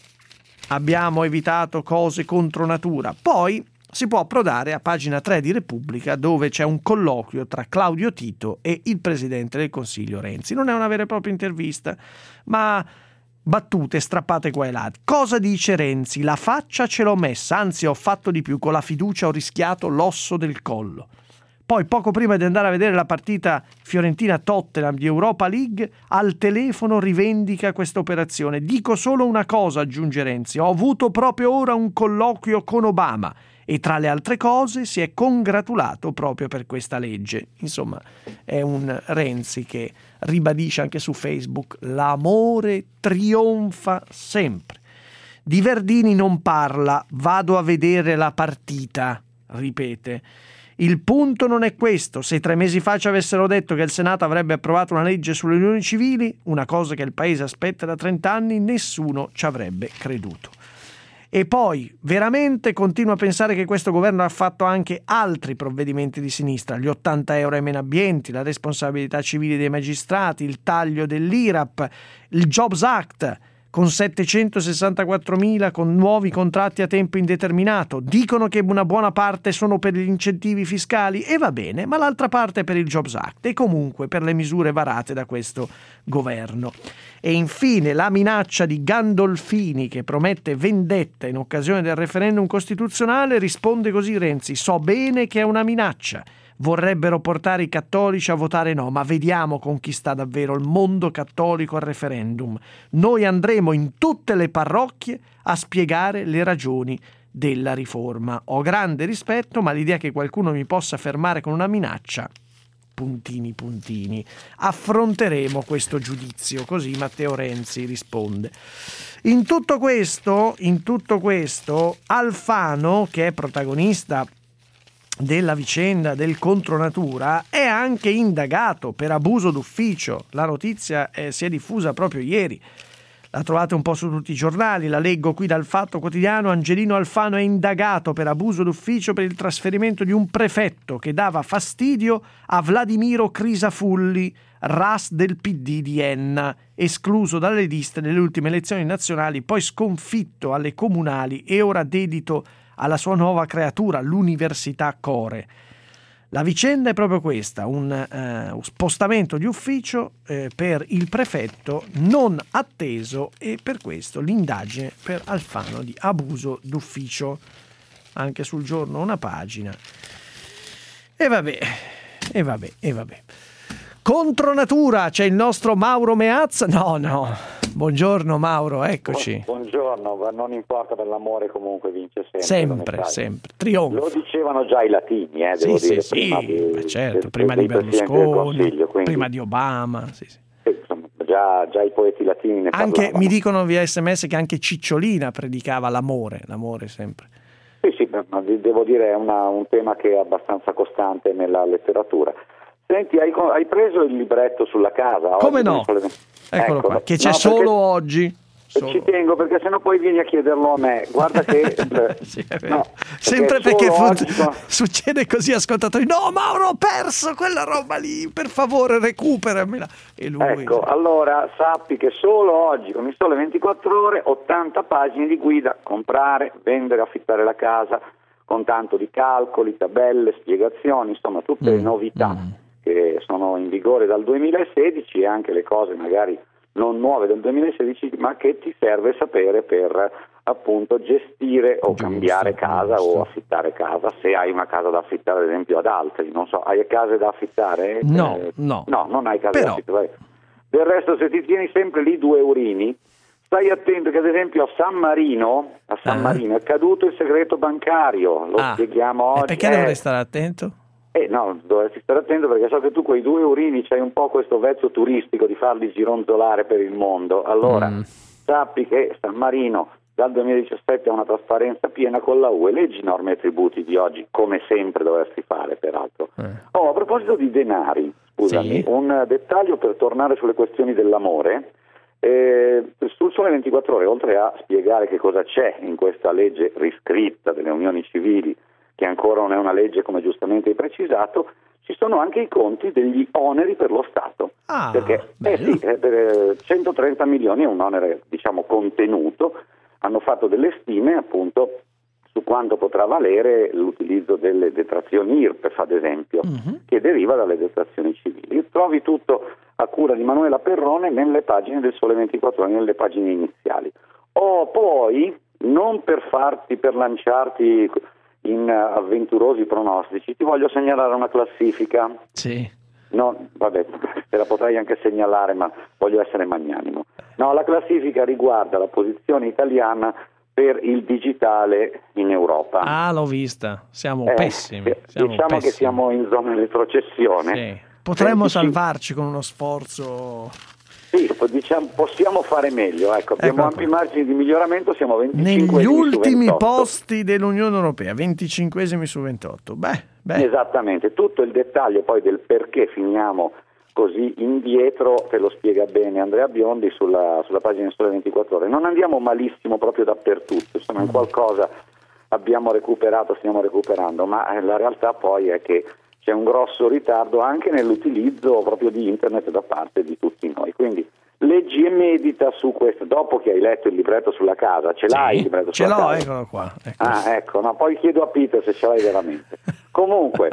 abbiamo evitato cose contro natura, poi si può approdare a pagina 3 di Repubblica, dove c'è un colloquio tra Claudio Tito e il Presidente del Consiglio Renzi. Non è una vera e propria intervista, ma battute strappate qua e là. Cosa dice Renzi? La faccia ce l'ho messa, anzi ho fatto di più, con la fiducia ho rischiato l'osso del collo. Poi, poco prima di andare a vedere la partita Fiorentina-Tottenham di Europa League, al telefono rivendica questa operazione. Dico solo una cosa, aggiunge Renzi, ho avuto proprio ora un colloquio con Obama e tra le altre cose si è congratulato proprio per questa legge. Insomma, è un Renzi che ribadisce anche su Facebook: l'amore trionfa sempre. Di Verdini non parla, vado a vedere la partita, ripete. Il punto non è questo. Se 3 mesi fa ci avessero detto che il Senato avrebbe approvato una legge sulle unioni civili, una cosa che il Paese aspetta da 30 anni, nessuno ci avrebbe creduto. E poi, veramente continuo a pensare che questo governo ha fatto anche altri provvedimenti di sinistra, gli 80 euro ai meno abbienti, la responsabilità civile dei magistrati, il taglio dell'IRAP, il Jobs Act, con 764.000 con nuovi contratti a tempo indeterminato. Dicono che una buona parte sono per gli incentivi fiscali e va bene, ma l'altra parte è per il Jobs Act e comunque per le misure varate da questo governo. E infine la minaccia di Gandolfini che promette vendetta in occasione del referendum costituzionale. Risponde così Renzi: so bene che è una minaccia. Vorrebbero portare i cattolici a votare no, ma vediamo con chi sta davvero il mondo cattolico al referendum. Noi andremo in tutte le parrocchie a spiegare le ragioni della riforma. Ho grande rispetto, ma l'idea che qualcuno mi possa fermare con una minaccia... puntini puntini. Affronteremo questo giudizio, così Matteo Renzi risponde. In tutto questo, Alfano, che è protagonista della vicenda del contronatura, è anche indagato per abuso d'ufficio. La notizia si è diffusa proprio ieri. La trovate un po' su tutti i giornali, la leggo qui dal Fatto Quotidiano. Angelino Alfano è indagato per abuso d'ufficio per il trasferimento di un prefetto che dava fastidio a Vladimiro Crisafulli, RAS del PD di Enna, escluso dalle liste delle ultime elezioni nazionali, poi sconfitto alle comunali e ora dedito alla sua nuova creatura, l'Università Core. La vicenda è proprio questa, un spostamento di ufficio per il prefetto non atteso, e per questo l'indagine per Alfano di abuso d'ufficio. Anche sul Giorno una pagina. E vabbè. Contro natura c'è il nostro Mauro Meazza. No. Buongiorno Mauro, eccoci. Buongiorno, ma non importa, per l'amore comunque vince sempre. Sempre. Trionfa. Lo dicevano già i latini, devo dire. Sì, certo, prima di Berlusconi, prima di Obama. Sì. Insomma, già i poeti latini ne anche parlavano. Mi dicono via SMS che anche Cicciolina predicava l'amore sempre. Sì, ma devo dire è un tema che è abbastanza costante nella letteratura. Senti, hai preso il libretto sulla casa? Come no? Eccolo qua, che c'è solo oggi. Ci tengo, perché sennò poi vieni a chiederlo a me. Guarda che sì, sempre perché succede così, ascoltatori. No, Mauro, ho perso quella roba lì, per favore recuperamela. E lui, ecco, allora sappi che solo oggi con il Sole 24 Ore 80 pagine di guida: comprare, vendere, affittare la casa, con tanto di calcoli, tabelle, spiegazioni, insomma tutte le novità che sono in vigore dal 2016 e anche le cose magari non nuove del 2016, ma che ti serve sapere per appunto gestire o cambiare casa o affittare casa, se hai una casa da affittare ad esempio ad altri. Non so, hai case da affittare? No, non hai case da affittare. Del resto, se ti tieni sempre lì 2 eurini, stai attento che ad esempio a San Marino è caduto il segreto bancario, lo spieghiamo oggi. Perché dovrei stare attento? No, dovresti stare attento perché so che tu quei 2 eurini c'hai un po' questo vezzo turistico di farli gironzolare per il mondo. Allora, sappi che San Marino dal 2017 ha una trasparenza piena con la UE, leggi, norme e tributi di oggi, come sempre dovresti fare peraltro. A proposito di denari, scusami, un dettaglio per tornare sulle questioni dell'amore. Sul Sole 24 Ore, oltre a spiegare che cosa c'è in questa legge riscritta delle unioni civili, che ancora non è una legge come giustamente hai precisato, ci sono anche i conti degli oneri per lo Stato, perché per 130 milioni è un onere diciamo contenuto. Hanno fatto delle stime appunto su quanto potrà valere l'utilizzo delle detrazioni IRPEF ad esempio, che deriva dalle detrazioni civili. Trovi tutto a cura di Manuela Perrone nelle pagine del Sole 24 Ore, nelle pagine iniziali. Poi, non per lanciarti in avventurosi pronostici, ti voglio segnalare una classifica. Sì. No, vabbè, te la potrei anche segnalare, ma voglio essere magnanimo. No, la classifica riguarda la posizione italiana per il digitale in Europa. L'ho vista, siamo pessimi. Diciamo che siamo in zona di retrocessione. Sì. Potremmo salvarci con uno sforzo. Sì, diciamo, possiamo fare meglio, abbiamo ampi margini di miglioramento, siamo 25esimi negli ultimi su 28. Posti dell'Unione Europea, 25esimi su 28. Beh. Esattamente, tutto il dettaglio poi del perché finiamo così indietro te lo spiega bene Andrea Biondi sulla pagina del Sole 24 Ore. Non andiamo malissimo proprio dappertutto, insomma in qualcosa abbiamo recuperato, stiamo recuperando, ma la realtà poi è che c'è un grosso ritardo anche nell'utilizzo proprio di internet da parte di tutti noi, quindi leggi e medita su questo. Dopo che hai letto il libretto sulla casa, l'hai il libretto sulla casa? Ce l'ho, eccolo qua. Ecco, no, poi chiedo a Peter se ce l'hai veramente. Comunque,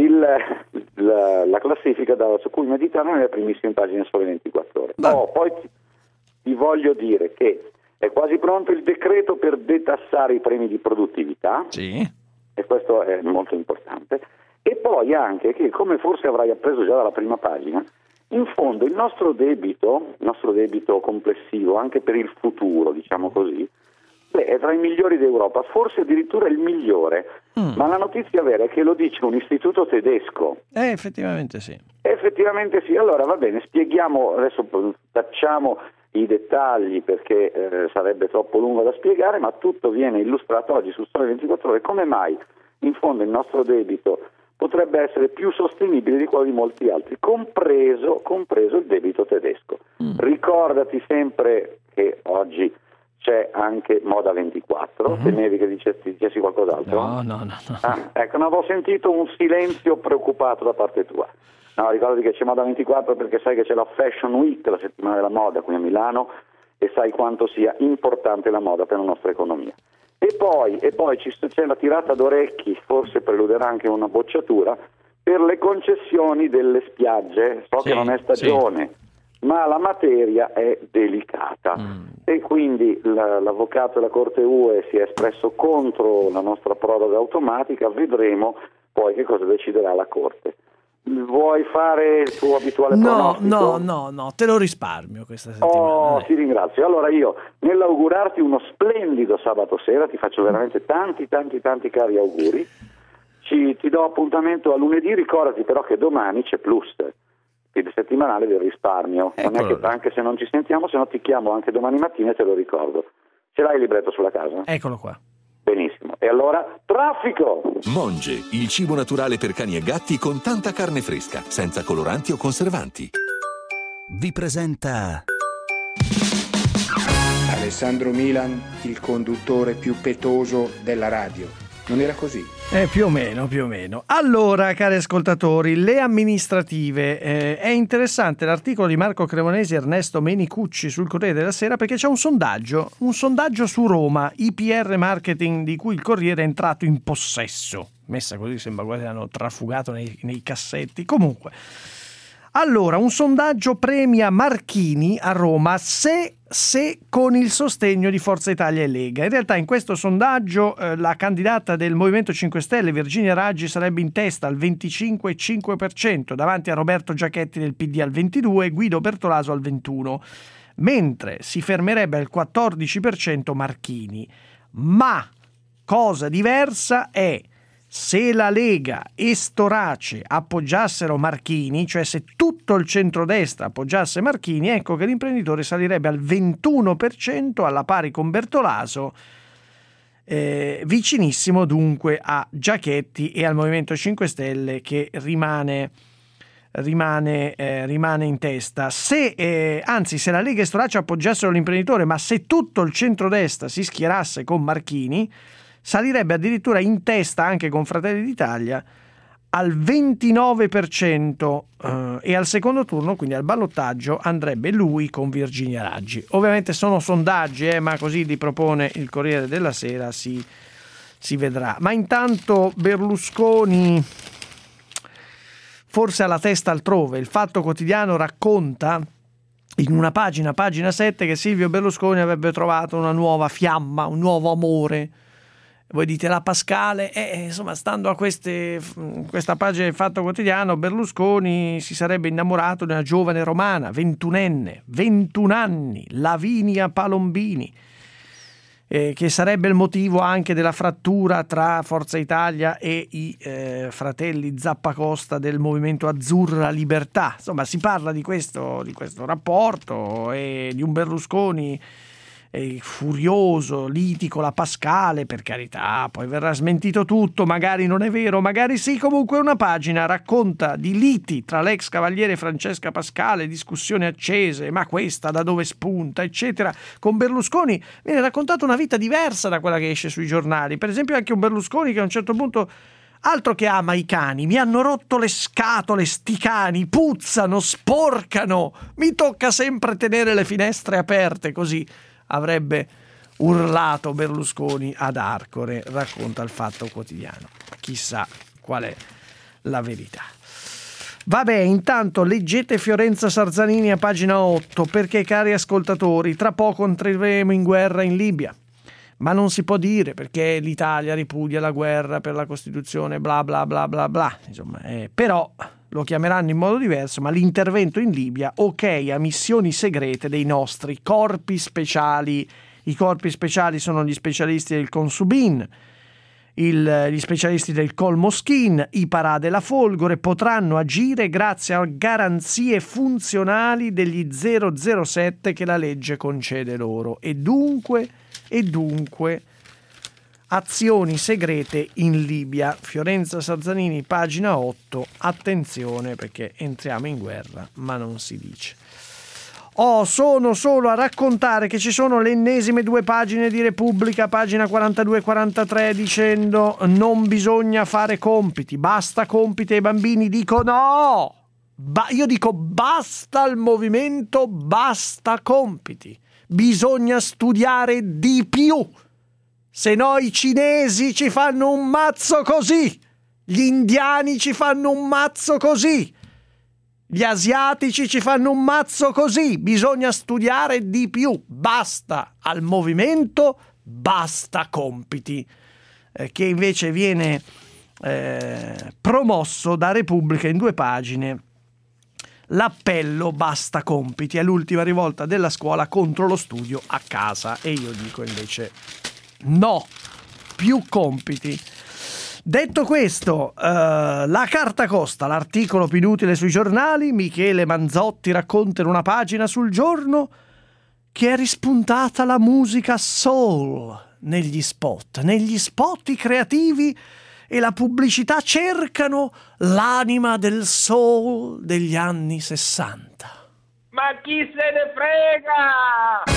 la classifica su cui meditare nelle primissime pagine Sole 24 Ore. Poi ti voglio dire che è quasi pronto il decreto per detassare i premi di produttività, e questo è molto importante. E poi anche che, come forse avrai appreso già dalla prima pagina, in fondo il nostro debito complessivo, anche per il futuro, diciamo così, è tra i migliori d'Europa, forse addirittura il migliore. Ma la notizia vera è che lo dice un istituto tedesco. Effettivamente sì. Effettivamente sì. Allora va bene, spieghiamo, adesso tacciamo i dettagli perché sarebbe troppo lungo da spiegare, ma tutto viene illustrato oggi su Sole 24 Ore. Come mai in fondo il nostro debito potrebbe essere più sostenibile di quello di molti altri, compreso il debito tedesco. Ricordati sempre che oggi c'è anche Moda 24, temevi che dicessi qualcos'altro? No. Ecco, non avevo sentito un silenzio preoccupato da parte tua. No, ricordati che c'è Moda 24 perché sai che c'è la Fashion Week, la settimana della moda qui a Milano, e sai quanto sia importante la moda per la nostra economia. E poi c'è la tirata d'orecchi, forse preluderà anche una bocciatura, per le concessioni delle spiagge. So che non è stagione, ma la materia è delicata e quindi l'avvocato della Corte UE si è espresso contro la nostra proroga automatica. Vedremo poi che cosa deciderà la Corte. Vuoi fare il tuo abituale pronostico? No, te lo risparmio questa settimana. Ti ringrazio. Allora io, nell'augurarti uno splendido sabato sera, ti faccio veramente tanti cari auguri. Ti do appuntamento a lunedì, ricordati però che domani c'è Plus. il settimanale del risparmio. Non è che, anche se non ci sentiamo, se no ti chiamo anche domani mattina e te lo ricordo. Ce l'hai il libretto sulla casa? Eccolo qua. Benissimo. E allora, traffico! Monge, il cibo naturale per cani e gatti con tanta carne fresca, senza coloranti o conservanti. Vi presenta Alessandro Milan, il conduttore più petoso della radio. Non era così? Più o meno. Allora, cari ascoltatori, le amministrative. È interessante l'articolo di Marco Cremonesi e Ernesto Menicucci sul Corriere della Sera, perché c'è un sondaggio su Roma, IPR Marketing, di cui il Corriere è entrato in possesso. Messa così sembra quasi hanno trafugato nei cassetti. Comunque, allora, un sondaggio premia Marchini a Roma se con il sostegno di Forza Italia e Lega. In realtà in questo sondaggio la candidata del Movimento 5 Stelle, Virginia Raggi, sarebbe in testa al 25,5%, davanti a Roberto Giachetti del PD al 22% e Guido Bertolaso al 21%, mentre si fermerebbe al 14% Marchini. Ma cosa diversa è se la Lega e Storace appoggiassero Marchini, cioè se tutto il centrodestra appoggiasse Marchini, ecco che l'imprenditore salirebbe al 21%, alla pari con Bertolaso, vicinissimo dunque a Giachetti e al Movimento 5 Stelle, che rimane in testa. Anzi, se la Lega e Storace appoggiassero l'imprenditore, ma se tutto il centrodestra si schierasse con Marchini, salirebbe addirittura in testa anche con Fratelli d'Italia al 29%, e al secondo turno, quindi al ballottaggio, andrebbe lui con Virginia Raggi. Ovviamente sono sondaggi, ma così li propone il Corriere della Sera, si vedrà. Ma intanto Berlusconi forse ha la testa altrove. Il Fatto Quotidiano racconta in una pagina 7, che Silvio Berlusconi avrebbe trovato una nuova fiamma, un nuovo amore. Voi dite la Pascale, insomma, stando a questa pagina del Fatto Quotidiano, Berlusconi si sarebbe innamorato di una giovane romana, 21 anni, Lavinia Palombini, che sarebbe il motivo anche della frattura tra Forza Italia e i fratelli Zappacosta del Movimento Azzurra Libertà. Insomma, si parla di questo rapporto e di un Berlusconi furioso, litico, la Pascale, per carità, poi verrà smentito tutto, magari non è vero, magari sì. Comunque una pagina racconta di liti tra l'ex cavaliere Francesca Pascale, discussioni accese, ma questa da dove spunta, eccetera. Con Berlusconi viene raccontata una vita diversa da quella che esce sui giornali. Per esempio anche un Berlusconi che a un certo punto, altro che ama i cani, mi hanno rotto le scatole sti cani, puzzano, sporcano, mi tocca sempre tenere le finestre aperte, così avrebbe urlato Berlusconi ad Arcore, racconta il Fatto Quotidiano. Chissà qual è la verità. Vabbè, intanto leggete Fiorenza Sarzanini a pagina 8, perché, cari ascoltatori, tra poco entreremo in guerra in Libia. Ma non si può dire, perché l'Italia ripudia la guerra per la Costituzione, bla bla bla bla bla. Insomma, però lo chiameranno in modo diverso, ma l'intervento in Libia, ok, a missioni segrete dei nostri corpi speciali. I corpi speciali sono gli specialisti del Consubin, gli specialisti del Colmoschin, i Parà della Folgore, potranno agire grazie a garanzie funzionali degli 007 che la legge concede loro. E dunque azioni segrete in Libia. Fiorenza Sarzanini, pagina 8. Attenzione, perché entriamo in guerra, ma non si dice. Sono solo a raccontare che ci sono le ennesime 2 pagine di Repubblica, pagina 42 e 43, dicendo non bisogna fare compiti, basta compiti ai bambini. Dico no! Io dico basta al movimento, basta compiti. Bisogna studiare di più. Se no i cinesi ci fanno un mazzo così, gli indiani ci fanno un mazzo così, gli asiatici ci fanno un mazzo così. Bisogna studiare di più. Basta al movimento, basta compiti, che invece viene promosso da Repubblica in 2 pagine. L'appello basta compiti è l'ultima rivolta della scuola contro lo studio a casa, e io dico invece no, più compiti. Detto questo, la carta costa, l'articolo più inutile sui giornali. Michele Manzotti racconta in una pagina sul Giorno che è rispuntata la musica soul negli spot. Negli spot i creativi e la pubblicità cercano l'anima del soul degli anni 60. Ma chi se ne frega?